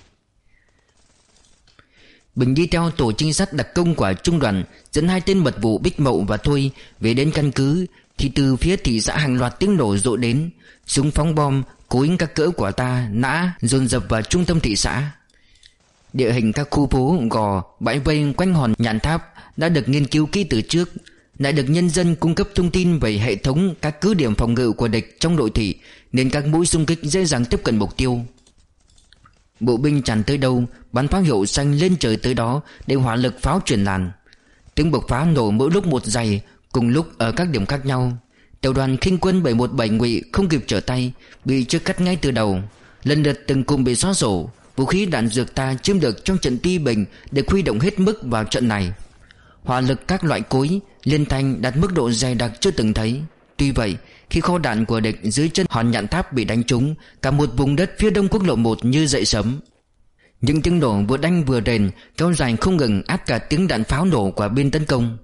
Bình đi theo tổ trinh sát đặc công của trung đoàn dẫn hai tên mật vụ Bích Mậu và tôi về đến căn cứ, thì từ phía thị xã hàng loạt tiếng nổ rộ đến. Súng phóng bom, cối các cỡ của ta nã dồn dập vào trung tâm thị xã. Địa hình các khu phố gò, bãi vây quanh hòn nhạn tháp đã được nghiên cứu kỹ từ trước, lại được nhân dân cung cấp thông tin về hệ thống các cứ điểm phòng ngự của địch trong nội thị, nên các mũi xung kích dễ dàng tiếp cận mục tiêu. Bộ binh tràn tới đâu, bắn pháo hiệu xanh lên trời tới đó để hỏa lực pháo truyền làn. Tiếng bộc phá nổ mỗi lúc một dày, cùng lúc ở các điểm khác nhau. Tiểu đoàn khinh quân bảy một bảy Ngụy không kịp trở tay, bị chia cắt ngay từ đầu. Lần lượt từng cụm bị xóa sổ. Vũ khí đạn dược ta chiếm được trong trận Ti Bình được huy động hết mức vào trận này. Hỏa lực các loại cối, liên thanh đạt mức độ dày đặc chưa từng thấy. Tuy vậy, khi kho đạn của địch dưới chân hòn nhạn tháp bị đánh trúng, cả một vùng đất phía đông quốc lộ một như dậy sấm. Những tiếng nổ vừa đánh vừa rền kéo dài không ngừng, át cả tiếng đạn pháo nổ của bên tấn công.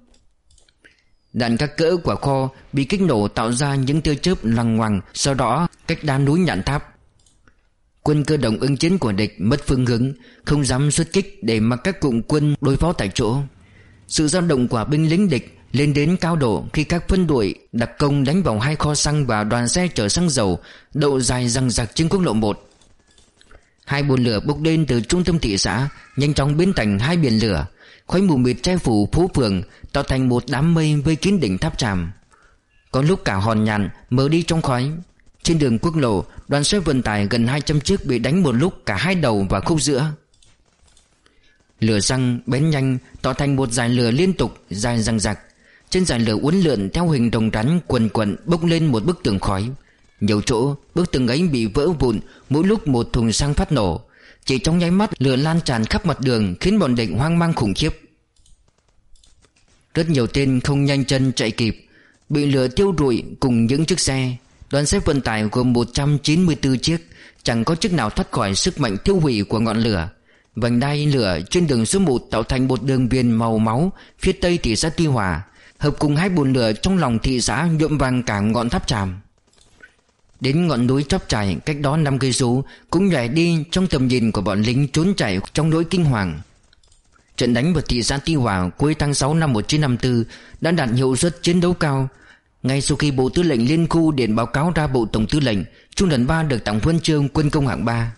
Đạn các cỡ của kho bị kích nổ tạo ra những tia chớp loằng ngoằng, sau đó cách đá núi nhạn tháp. Quân cơ động ứng chiến của địch mất phương hướng, không dám xuất kích để mặc các cụm quân đối phó tại chỗ. Sự dao động của binh lính địch lên đến cao độ khi các phân đội đặc công đánh vào hai kho xăng và đoàn xe chở xăng dầu đậu dài dằng dặc trên quốc lộ một. Hai bồn lửa bốc lên từ trung tâm thị xã, nhanh chóng biến thành hai biển lửa. Khói mù mịt che phủ phố phường, tạo thành một đám mây vây kín đỉnh tháp Tràm. Có lúc cả hòn nhạn mờ đi trong khói. Trên đường quốc lộ, đoàn xe vận tải gần hai trăm chiếc bị đánh một lúc cả hai đầu và khúc giữa. Lửa xăng bén nhanh tạo thành một dải lửa liên tục dài dằng dặc. Trên dải lửa uốn lượn theo hình rồng rắn quần quần bốc lên một bức tường khói. Nhiều chỗ bức tường ấy bị vỡ vụn, mỗi lúc một thùng xăng phát nổ. Chỉ trong nháy mắt lửa lan tràn khắp mặt đường, khiến bọn địch hoang mang khủng khiếp. Rất nhiều tên không nhanh chân chạy kịp, bị lửa thiêu rụi cùng những chiếc xe. Đoàn xe vận tải gồm một trăm chín mươi tư chiếc, chẳng có chiếc nào thoát khỏi sức mạnh thiêu hủy của ngọn lửa. Vành đai lửa trên đường số một tạo thành một đường viền màu máu phía tây thị xã Tuy Hòa, hợp cùng hai bồn lửa trong lòng thị xã nhuộm vàng cả ngọn tháp Tràm. Đến ngọn núi Chóp Chải cách đó năm cây số cũng nhảy đi trong tầm nhìn của bọn lính trốn chạy trong nỗi kinh hoàng. Trận đánh vào thị xã Tuy Hòa cuối tháng sáu năm một nghìn chín trăm năm mươi tư đã đạt hiệu suất chiến đấu cao. Ngay sau khi Bộ Tư lệnh Liên khu điện báo cáo ra Bộ Tổng Tư lệnh, Trung đoàn ba được tặng huân chương quân công hạng ba.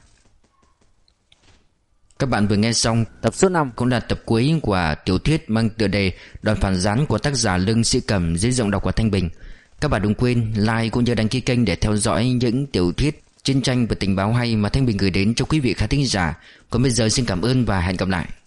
Các bạn vừa nghe xong tập số năm, cũng là tập cuối của tiểu thuyết mang tựa đề Đoàn phản gián của tác giả Lương Sĩ Cầm dưới giọng đọc của Thanh Bình. Các bạn đừng quên like cũng như đăng ký kênh để theo dõi những tiểu thuyết, chiến tranh và tình báo hay mà Thanh Bình gửi đến cho quý vị khán thính giả. Còn bây giờ xin cảm ơn và hẹn gặp lại.